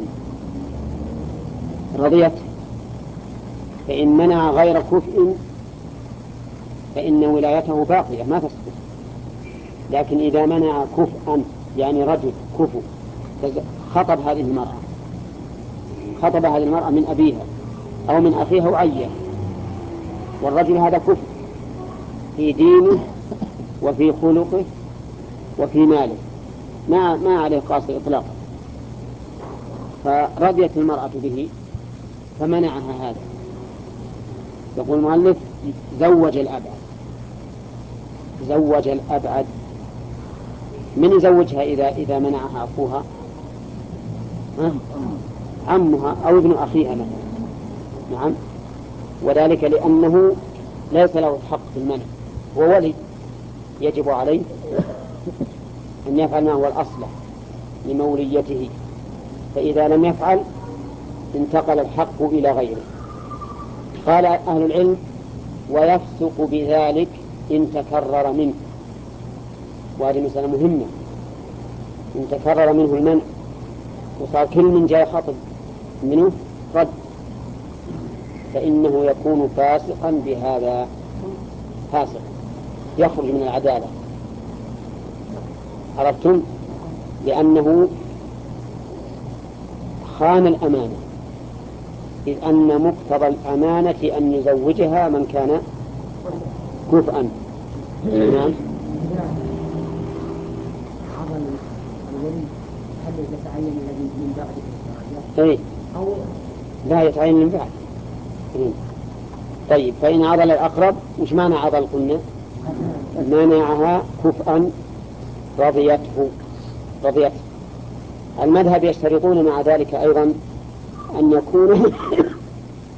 رضيته، فإن منع غير كفء فإن ولايته باقية ما تسقط. لكن إذا منع كفءا يعني رجل كفء خطب هذه المرأة خطب هذه المرأة من أبيها أو من أخيها وعيه، والرجل هذا كفء في دينه وفي خلقه وفي ماله ما ما عليه قاصر إطلاقا، فرضيت المرأة به فمنعها هذا. يقول المؤلف زوج الأبعد زوج الأبعد من يزوجها إذا إذا منعها أخوها؟ عمها أو ابن أخيها مثلا. نعم، وذلك لأنه ليس له حق في المنع، هو ولي يجب عليه أن يفعل ما هو الأصلح لموليته، فإذا لم يفعل انتقل الحق إلى غيره. قال أهل العلم ويفسق بذلك إن تكرر منه، وهذه مسألة مهمة، إن تكرر منه المنع وصار كل من جاء خطب منه رد فإنه يكون فاسقا بهذا، فاسق يخرج من العدالة. عرفتم؟ لأنه خان الأمانة، إذ أن مقتضى الأمانة أن يزوجها من كان كفءا. نعم. هل يتعين الذي من بعده؟ إيه؟ أو لا يتعين من بعد. إيه؟ طيب فإن عضل الأقرب وش معنى عضل؟ قلنا منعها كفءا رضيته رضيته. المذهب يشترطون مع ذلك أيضا أن يكون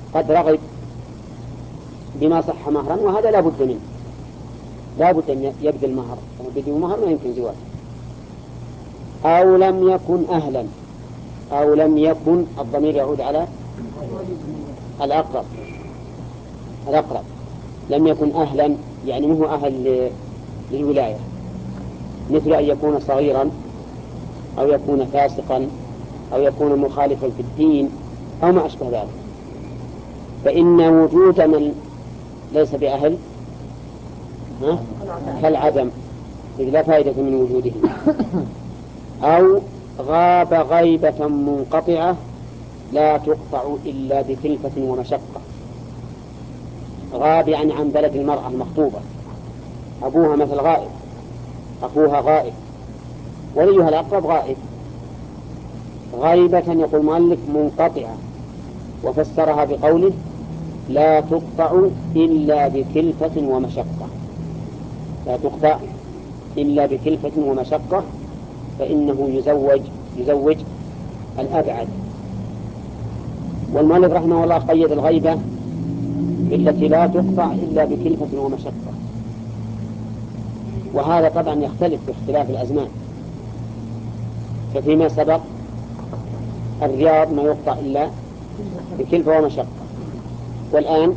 قد رغب بما صح مهرا، وهذا لا بد منه، لا بد أن يبذل مهر، وبدون مهر ما يمكن زواج. أو لم يكن أهلا، أو لم يكن، الضمير يعود على الأقرب، الأقرب لم يكن أهلا يعني مه أهل للولاية، مثل أن يكون صغيرا أو يكون فاسقا أو يكون مخالفا في الدين أو ما أشبه ذلك، فإن وجود من ليس بأهل كالعدم، إذ لا فائدة من وجوده. أو غاب غيبة منقطعة لا تقطع إلا بكلفة ومشقة. غاب يعني عن بلد المرأة المخطوبة، أبوها مثل غائب، أخوها غائب، وليها الأقرب غائب. غيبة يقول المؤلف منقطعة، وفسرها بقوله لا تقطع إلا بكلفة ومشقة، لا تقطع إلا بكلفة ومشقة، فإنه يزوج يزوج الأبعد. والمؤلف رحمه الله قيد الغيبة بالتي لا تقطع إلا بكلفة ومشقة، وهذا طبعا يختلف باختلاف الأزمان، ففيما سبق الرياض ما يقطع إلا بكلفة ومشقة، والآن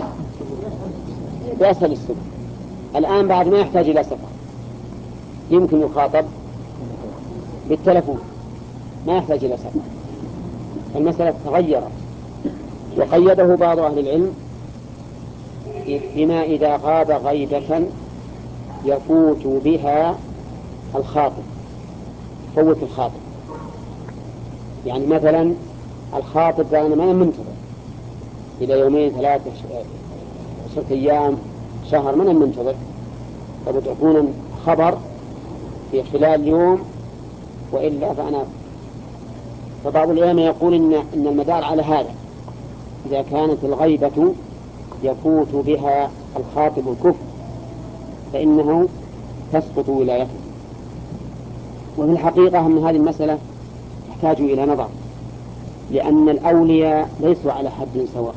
بأسهل السبل. الآن بعد ما يحتاج إلى سفر يمكن يخاطب بالتلفون، ما يحتاج إلى سفر. المسألة تغيرت، وقيده بعض أهل العلم بما إذا غاب غيبة يفوت بها الخاطب، فوت الخاطب. يعني مثلا الخاطب كان ما منتظر إلى يومين ثلاثة عشرة أيام شهر، من المنتظر، فبتكون خبر في خلال يوم وإلا فأنا. فبعض العلماء يقول إن, إن المدار على هذا، إذا كانت الغيبة يفوت بها الخاطب الكفر فإنه تسقط ولايته. وفي الحقيقة أن هذه المسألة تحتاج إلى نظر، لأن الأولياء ليسوا على حد سواء،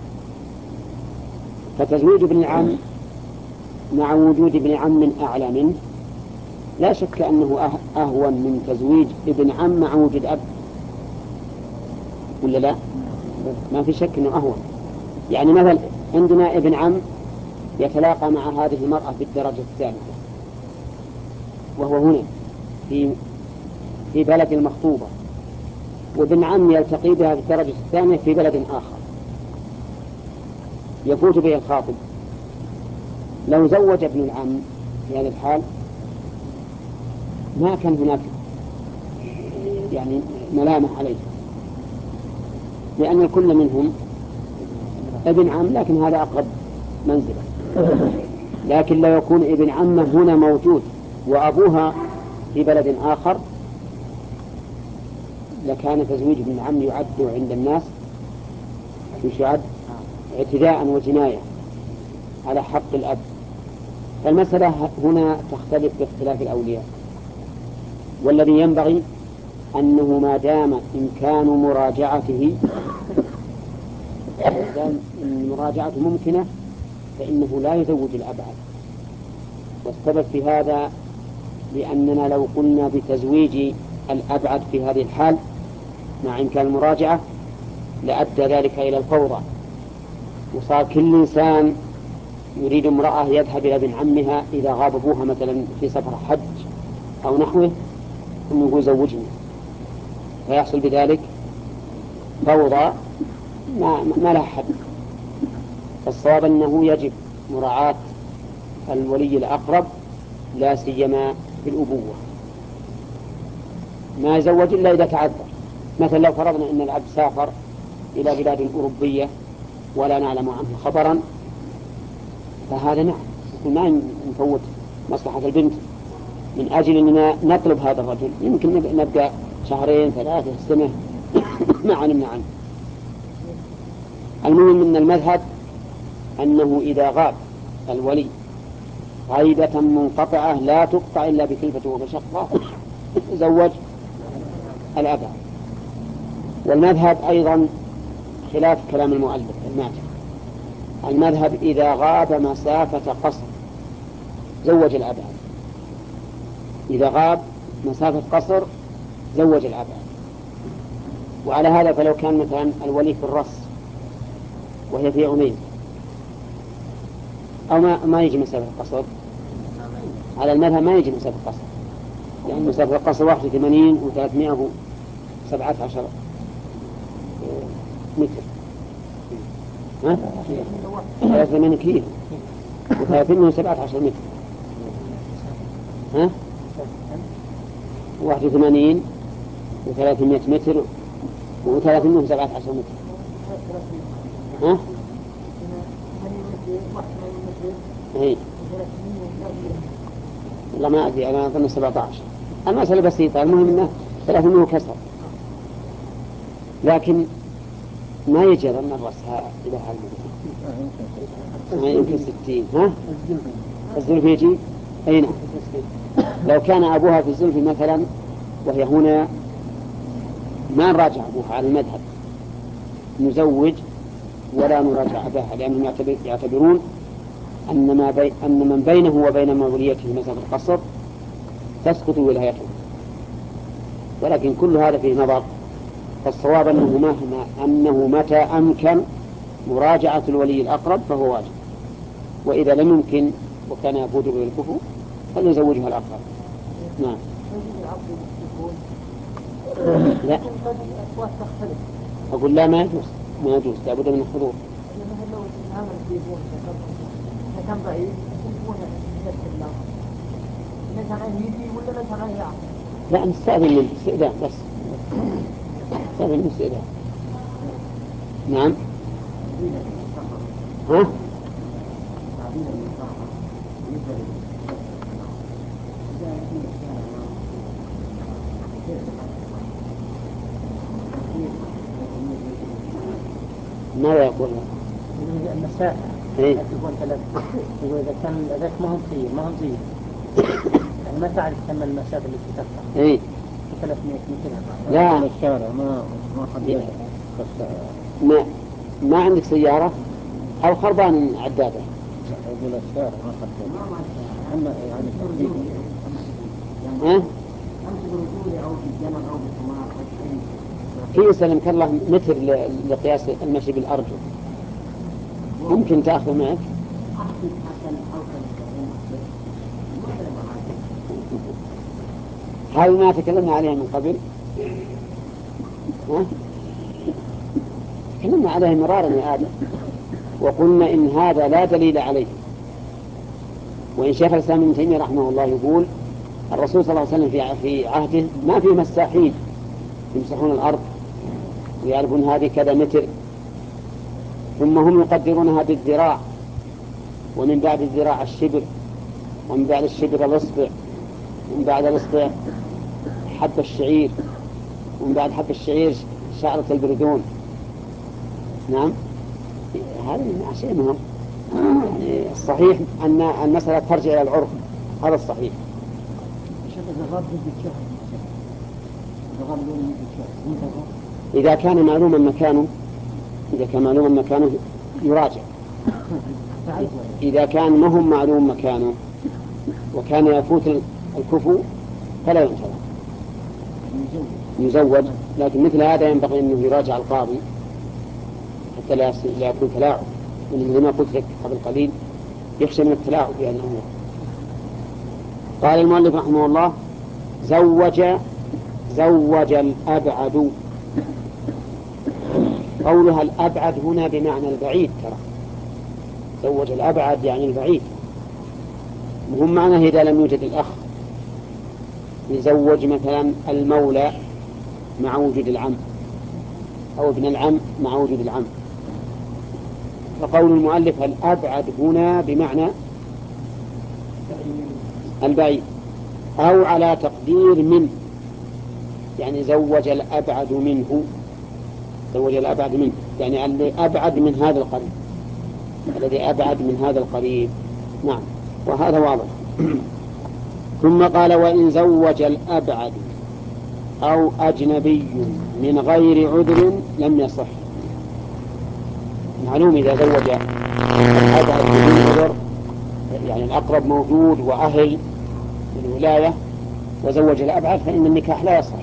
فتزويج ابن العم مع وجود ابن عم أعلى منه لا شك أنه أهون من تزويج ابن عم مع وجود أب، ولا لا؟ ما في شك أنه أهون. يعني مثلا عندنا ابن عم يتلاقى مع هذه المرأة في الدرجة الثالثة، وهو هنا في في بلد المخطوبة، وابن عم يلتقي بها في الدرجة الثانية في بلد آخر، يفوت به الخاطب. لو زوج ابن العم في هذا الحال ما كان هناك يعني ملامح عليه، لأن الكل منهم ابن عم، لكن هذا أقرب منزلة. لكن لو يكون ابن عمه هنا موجود وأبوها في بلد آخر لكان تزويج ابن العم يعد عند الناس مش يعد اعتداء وجناية على حق الأب. فالمسألة هنا تختلف باختلاف الأولياء، والذي ينبغي أنه ما دام إمكان مراجعته مراجعته ممكنة فإنه لا يزوج الأبعد. والسبب في هذا لأننا لو قلنا بتزويج الأبعد في هذه الحال مع إمكان المراجعة لأدى ذلك إلى الفوضى، وصار كل إنسان يريد امرأة يذهب إلى ابن عمها إذا غاب أبوها مثلا في سفر حج أو نحوه ثم يقول زوجني، فيحصل بذلك فوضى ما, ما لها حد. فالصواب أنه يجب مراعاة الولي الأقرب لا سيما في الأبوة، ما يزوج إلا إذا تعذر. مثلا لو فرضنا أن العبد سافر إلى بلاد أوروبية ولا نعلم عنه خبرا فهذا نعم ما نفوت مصلحة البنت من أجل أننا نطلب هذا الرجل، يمكن نبقى شهرين ثلاثة سنة ما علمنا عنه. المهم من المذهب أنه إذا غاب الولي غيبة منقطعة لا تقطع إلا بكلفة ومشقة زوج الأب. والمذهب أيضا خلاف كلام المؤلف الماتع. المذهب إذا غاب مسافة قصر زوج الأبعد، إذا غاب مسافة قصر زوج الأبعد. وعلى هذا فلو كان مثلا الولي في الرص وهي في عمين أو ما, ما يجي مسافة قصر، على المذهب ما يجي مسافة قصر، يعني مسافة القصر واحد وثمانين وثلاثمائة وسبعة عشر متر، ها؟ ثلاثة وثمانين كيلو وثلاثمائة وسبعة عشر متر، ها؟ واحد وثمانين وثلاثمائة متر وثلاثمائة وسبعة عشر متر، ها؟ إيه. والله ما أدري، أنا أظن سبعة عشر. المسألة بسيطة، المهم أنه ثلاثمائة كسر، لكن ما يجرى من الرأس إلى هذا ما يمكن ستين. ها؟ الزلف يجي أين؟ لو كان أبوها في الزلف مثلا وهي هنا ما نراجع أبوها على المذهب، نزوج ولا نراجع أباها، لأنهم يعتبرون أن, ما بي... أن من بينه وبين موليته مسافة القصر تسقط ولايته. ولكن كل هذا فيه نظر، فالصواب أنه مهما أنه متى أمكن مراجعة الولي الأقرب فهو واجب، وإذا لم يمكن وكان يفوت بالكفو فليزوجها الأقرب. نعم. لا أقول لا، ما يجوز، ما يجوز، لابد من الحضور. لا نستأذن من استئذان بس، نستأذن من استئذان. نعم. ها؟ ماذا يقول؟ المسافة إيه؟ تكون ثلاث، إذا كان ذاك ما هم طيب ما هم طيب يعني ما تعرف كم المسافة اللي تقطع. إيه؟ ثلاثمائة متر. لا الشارع ما ما حد ما ما عندك سيارة أو خربان عدادة؟ أقول الشارع ما حد أما يعني تقريبا. ها؟ في يسلمك الله متر لقياس المشي بالأرجل، ممكن تأخذ معك. هذه ما تكلمنا عليها من قبل، ها؟ تكلمنا عليها مرارا يا آدم، وقلنا إن هذا لا دليل عليه. وإن شيخ الإسلام ابن تيمية رحمه الله يقول الرسول صلى الله عليه وسلم في في عهده ما في مساحين يمسحون الأرض ويعرفون هذه كذا متر، ثم هم يقدرونها بالذراع، ومن بعد الذراع الشبر، ومن بعد الشبر الإصبع، ومن بعد الإصبع حب الشعير، ومن بعد حب الشعير شعرة البردون. نعم، هذا شيء مهم. يعني الصحيح أن المسألة ترجع إلى العرف، هذا الصحيح. إذا كان معلوما مكانه إذا كان معلوما مكانه يراجع. إذا كان ما هو معلوم مكانه وكان يفوت الكفو فلا ينتظر، يزوج. لكن مثل هذا ينبغي أنه يراجع القاضي حتى لا يكون تلاعب، لأنه ما قلت لك قبل قليل يخشى من التلاعب بهذه الأمور. قال المؤلف رحمه الله: زوج زوج الأبعد. قولها الأبعد هنا بمعنى البعيد، ترى زوج الأبعد يعني البعيد، مهم معنى إذا لم يوجد الأخ، يزوج مثلا المولى مع وجود العم، أو ابن العم مع وجود العم. فقول المؤلف الأبعد هنا بمعنى البعيد، أو على تقدير من، يعني زوج الأبعد منه، زوج الأبعد منه يعني الذي أبعد من هذا القريب، الذي أبعد من هذا القريب. نعم، وهذا واضح. ثم قال: وإن زوج الأبعد أو أجنبي من غير عذر لم يصح. معلوم إذا زوج الأبعد بدون عذر، يعني الأقرب موجود وأهل الولاية وزوج الأبعد، فإن النكاح لا يصح.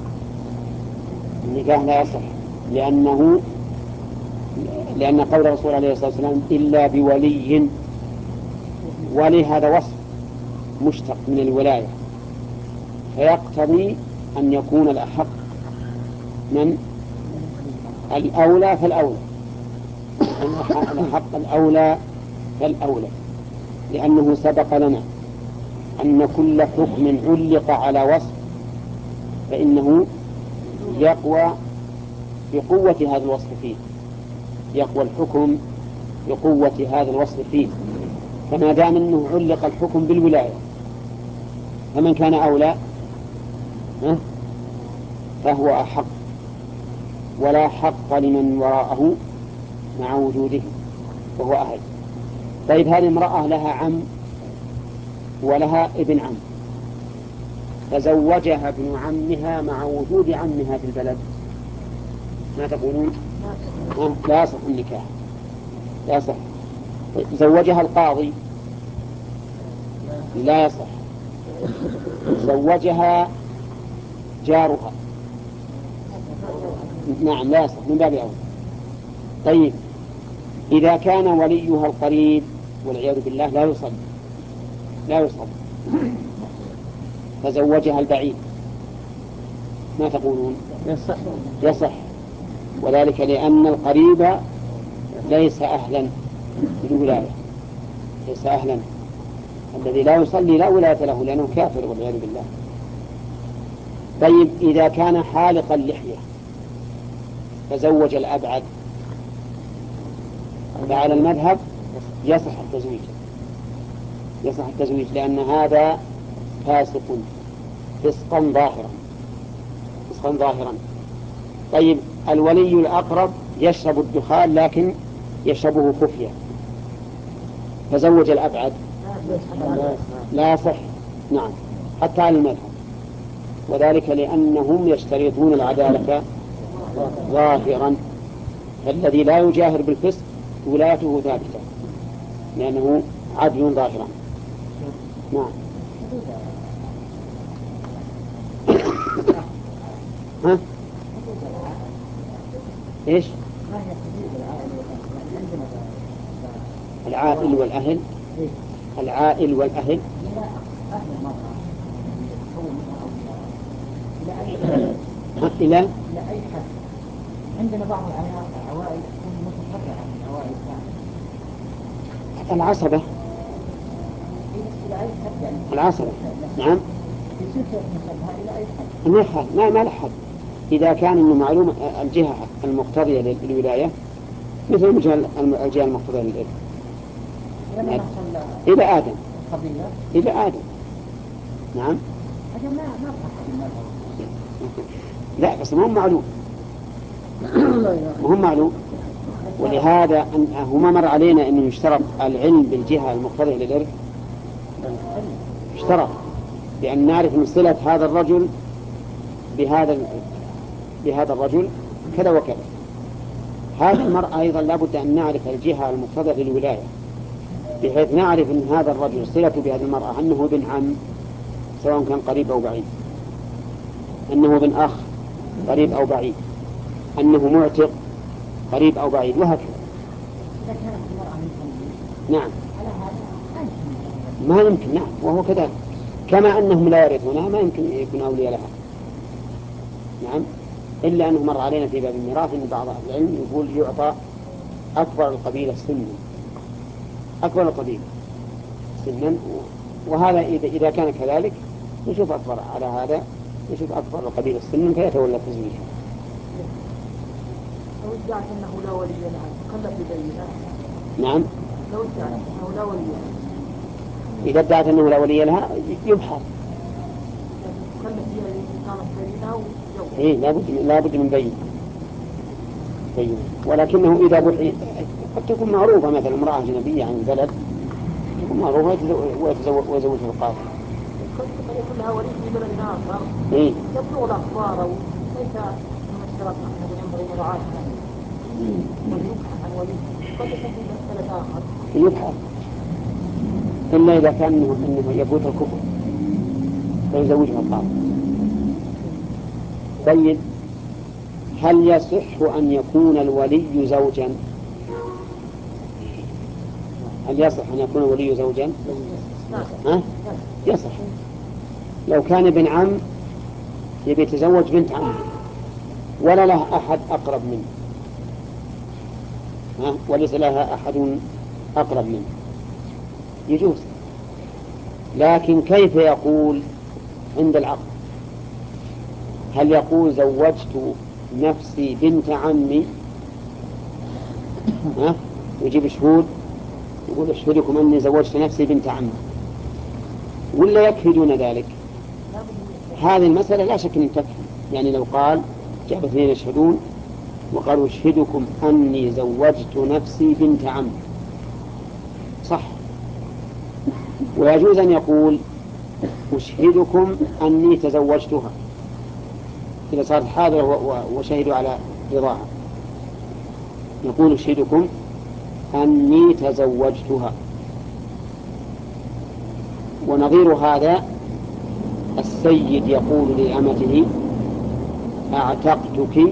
النكاح لا يصح لأنه لأن قول الرسول عليه الصلاة والسلام إلا بولي، ولي هذا وصف مشتق من الولاية، فيقتضي أن يكون الأحق من الأولى فالأولى، الأحق الأولى فالأولى، لأنه سبق لنا أن كل حكم علق على وصف فإنه يقوى بقوة هذا الوصف فيه، يقوى الحكم بقوة هذا الوصف فيه، فما دام أنه علق الحكم بالولاية فمن كان أولى فهو أحق، ولا حق لمن وراءه مع وجوده وهو أهل. طيب هذه امرأة لها عم ولها ابن عم، فزوجها ابن عمها مع وجود عمها في البلد، ما تقولون؟ لا يصح النكاح، لا يصح. زوجها القاضي لا يصح، زوجها جارها نعم لا يصح من باب أولى. طيب إذا كان وليها القريب والعياذ بالله لا يصلي لا يصلي فزوجها البعيد، ما تقولون؟ يصح. يصح، وذلك لأن القريب ليس أهلا بالولاية، ليس أهلا، الذي لا يصلي لا ولاية له لأنه كافر والعياذ بالله. طيب إذا كان حالق اللحية فزوج الأبعد، فعلى المذهب يصح التزويج، يصح التزويج لأن هذا فاسق فسقا ظاهرا، فسقا ظاهرا. طيب الولي الأقرب يشرب الدخان لكن يشربه خفية، فزوج الأبعد لا يصح، نعم حتى على المذهب، وذلك لأنهم يشترطون العدالة ظاهرا، فالذي لا يجاهر بالفسق ولايته ثابتة لأنه عدل ظاهرا. نعم. ها؟ إيش؟ العائل والأهل، العائل والأهل إلى إلى أي حد؟ عندنا بعض العوائل تكون متفرعة عن العوائل الثانية. العصبة، إلى أي حد يعني؟ العصبة نعم. يصير نسبها إلى أي حد؟ ما حد ما ما لحد، إذا كان إنه معلوم الجهة المقتضية للولاية مثل الجهة المقتضية للإرث لما نحصل إلى آدم، قبيلة إلى آدم نعم. هذا ما ما صح. لا بس ما هو معلوم، ما هو معلوم، ولهذا هو ما مر علينا أنه يشترط العلم بالجهة المقتضية للإرث، اشترط بأن نعرف من صلة هذا الرجل بهذا بهذا الرجل كذا وكذا. هذا المرء أيضا لابد أن نعرف الجهة المقتضية للولاية بحيث نعرف أن هذا الرجل صلته بهذه المرأة أنه ابن عم سواء كان قريب أو بعيد، أنه ابن أخ قريب أو بعيد، أنه معتق قريب أو بعيد، وهكذا. نعم ما يمكن، نعم وهو كذلك، كما أنهم لا يرثونها ما يمكن يكون أولياء لها، نعم، إلا أنه مر علينا في باب الميراث أن بعض أهل العلم يقول يعطى أكبر القبيلة سنا، أكبر القبيلة سنا، وهذا إذا كان كذلك نشوف أكبر على هذا، نشوف أكبر القبيلة سنا فيتولى تزويجها. لو ادعت أنه لا ولي لها خلت ببينة. نعم. لو ادعت أنه لا ولي لها. إذا ادعت أنه لا ولي لها يبحث. خلت فيها كانت بينة وجو. إيه لا بد لا بد من بين. بين. ولكنه إذا بحث قد تكون معروفة مثلا امرأة أجنبية عن البلد تكون معروفة ويتزوجها القاضي. كلها ولي في بلد آخر. إيه. يبلغ الأخبار وليس من الشرط أنه ينبغي مراعاتها. ويبحث عن ولي قد تكون مسألة آخر. يبحث إلا إذا كان إنه يفوت الكفر فيزوجها القاضي. طيب هل يصح أن يكون الولي زوجا؟ هل يصح أن يكون الولي زوجا؟ ها؟ يصح. لو كان ابن عم يبي يتزوج بنت عمه ولا له أحد أقرب منه، ها؟ وليس لها أحد أقرب منه يجوز. لكن كيف يقول عند العقد؟ هل يقول زوجت نفسي بنت عمي، ها؟ يجيب شهود يقول أشهدكم أني زوجت نفسي بنت عمي، ولا يكفي دون ذلك؟ هذه المسألة لا شك أن تكفي. يعني لو قال جاب اثنين يشهدون وقالوا أشهدكم أني زوجت نفسي بنت عمي صح. ويجوز أن يقول أشهدكم أني تزوجتها إذا صارت حاضرة وشهدوا على رضاها، يقول أشهدكم أني تزوجتها. ونظير هذا السيد يقول لأمته أعتقتك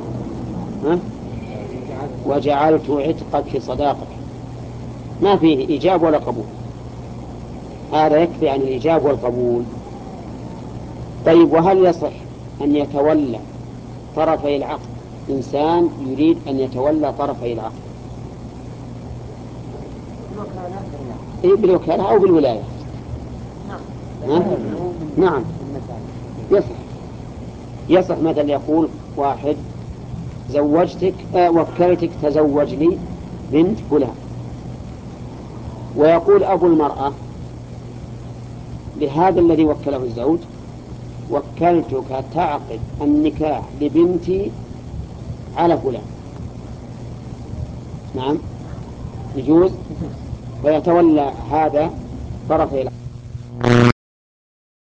وجعلت عتقك صداقك، ما فيه إيجاب ولا قبول، هذا يكفي عن الإيجاب والقبول. طيب وهل يصح أن يتولى طرفي العقد إنسان يريد أن يتولى طرفي العقد؟ إيه بالوكالة أو بالولاية؟ نعم نعم يصح. يصح مثلا يقول واحد زوجتك آه وكلتك تزوج لي بنت فلان، ويقول أبو المرأة لهذا الذي وكله الزوج وكلتك تعقد النكاح لبنتي على فلان. نعم يجوز. ويتولى هذا طرفي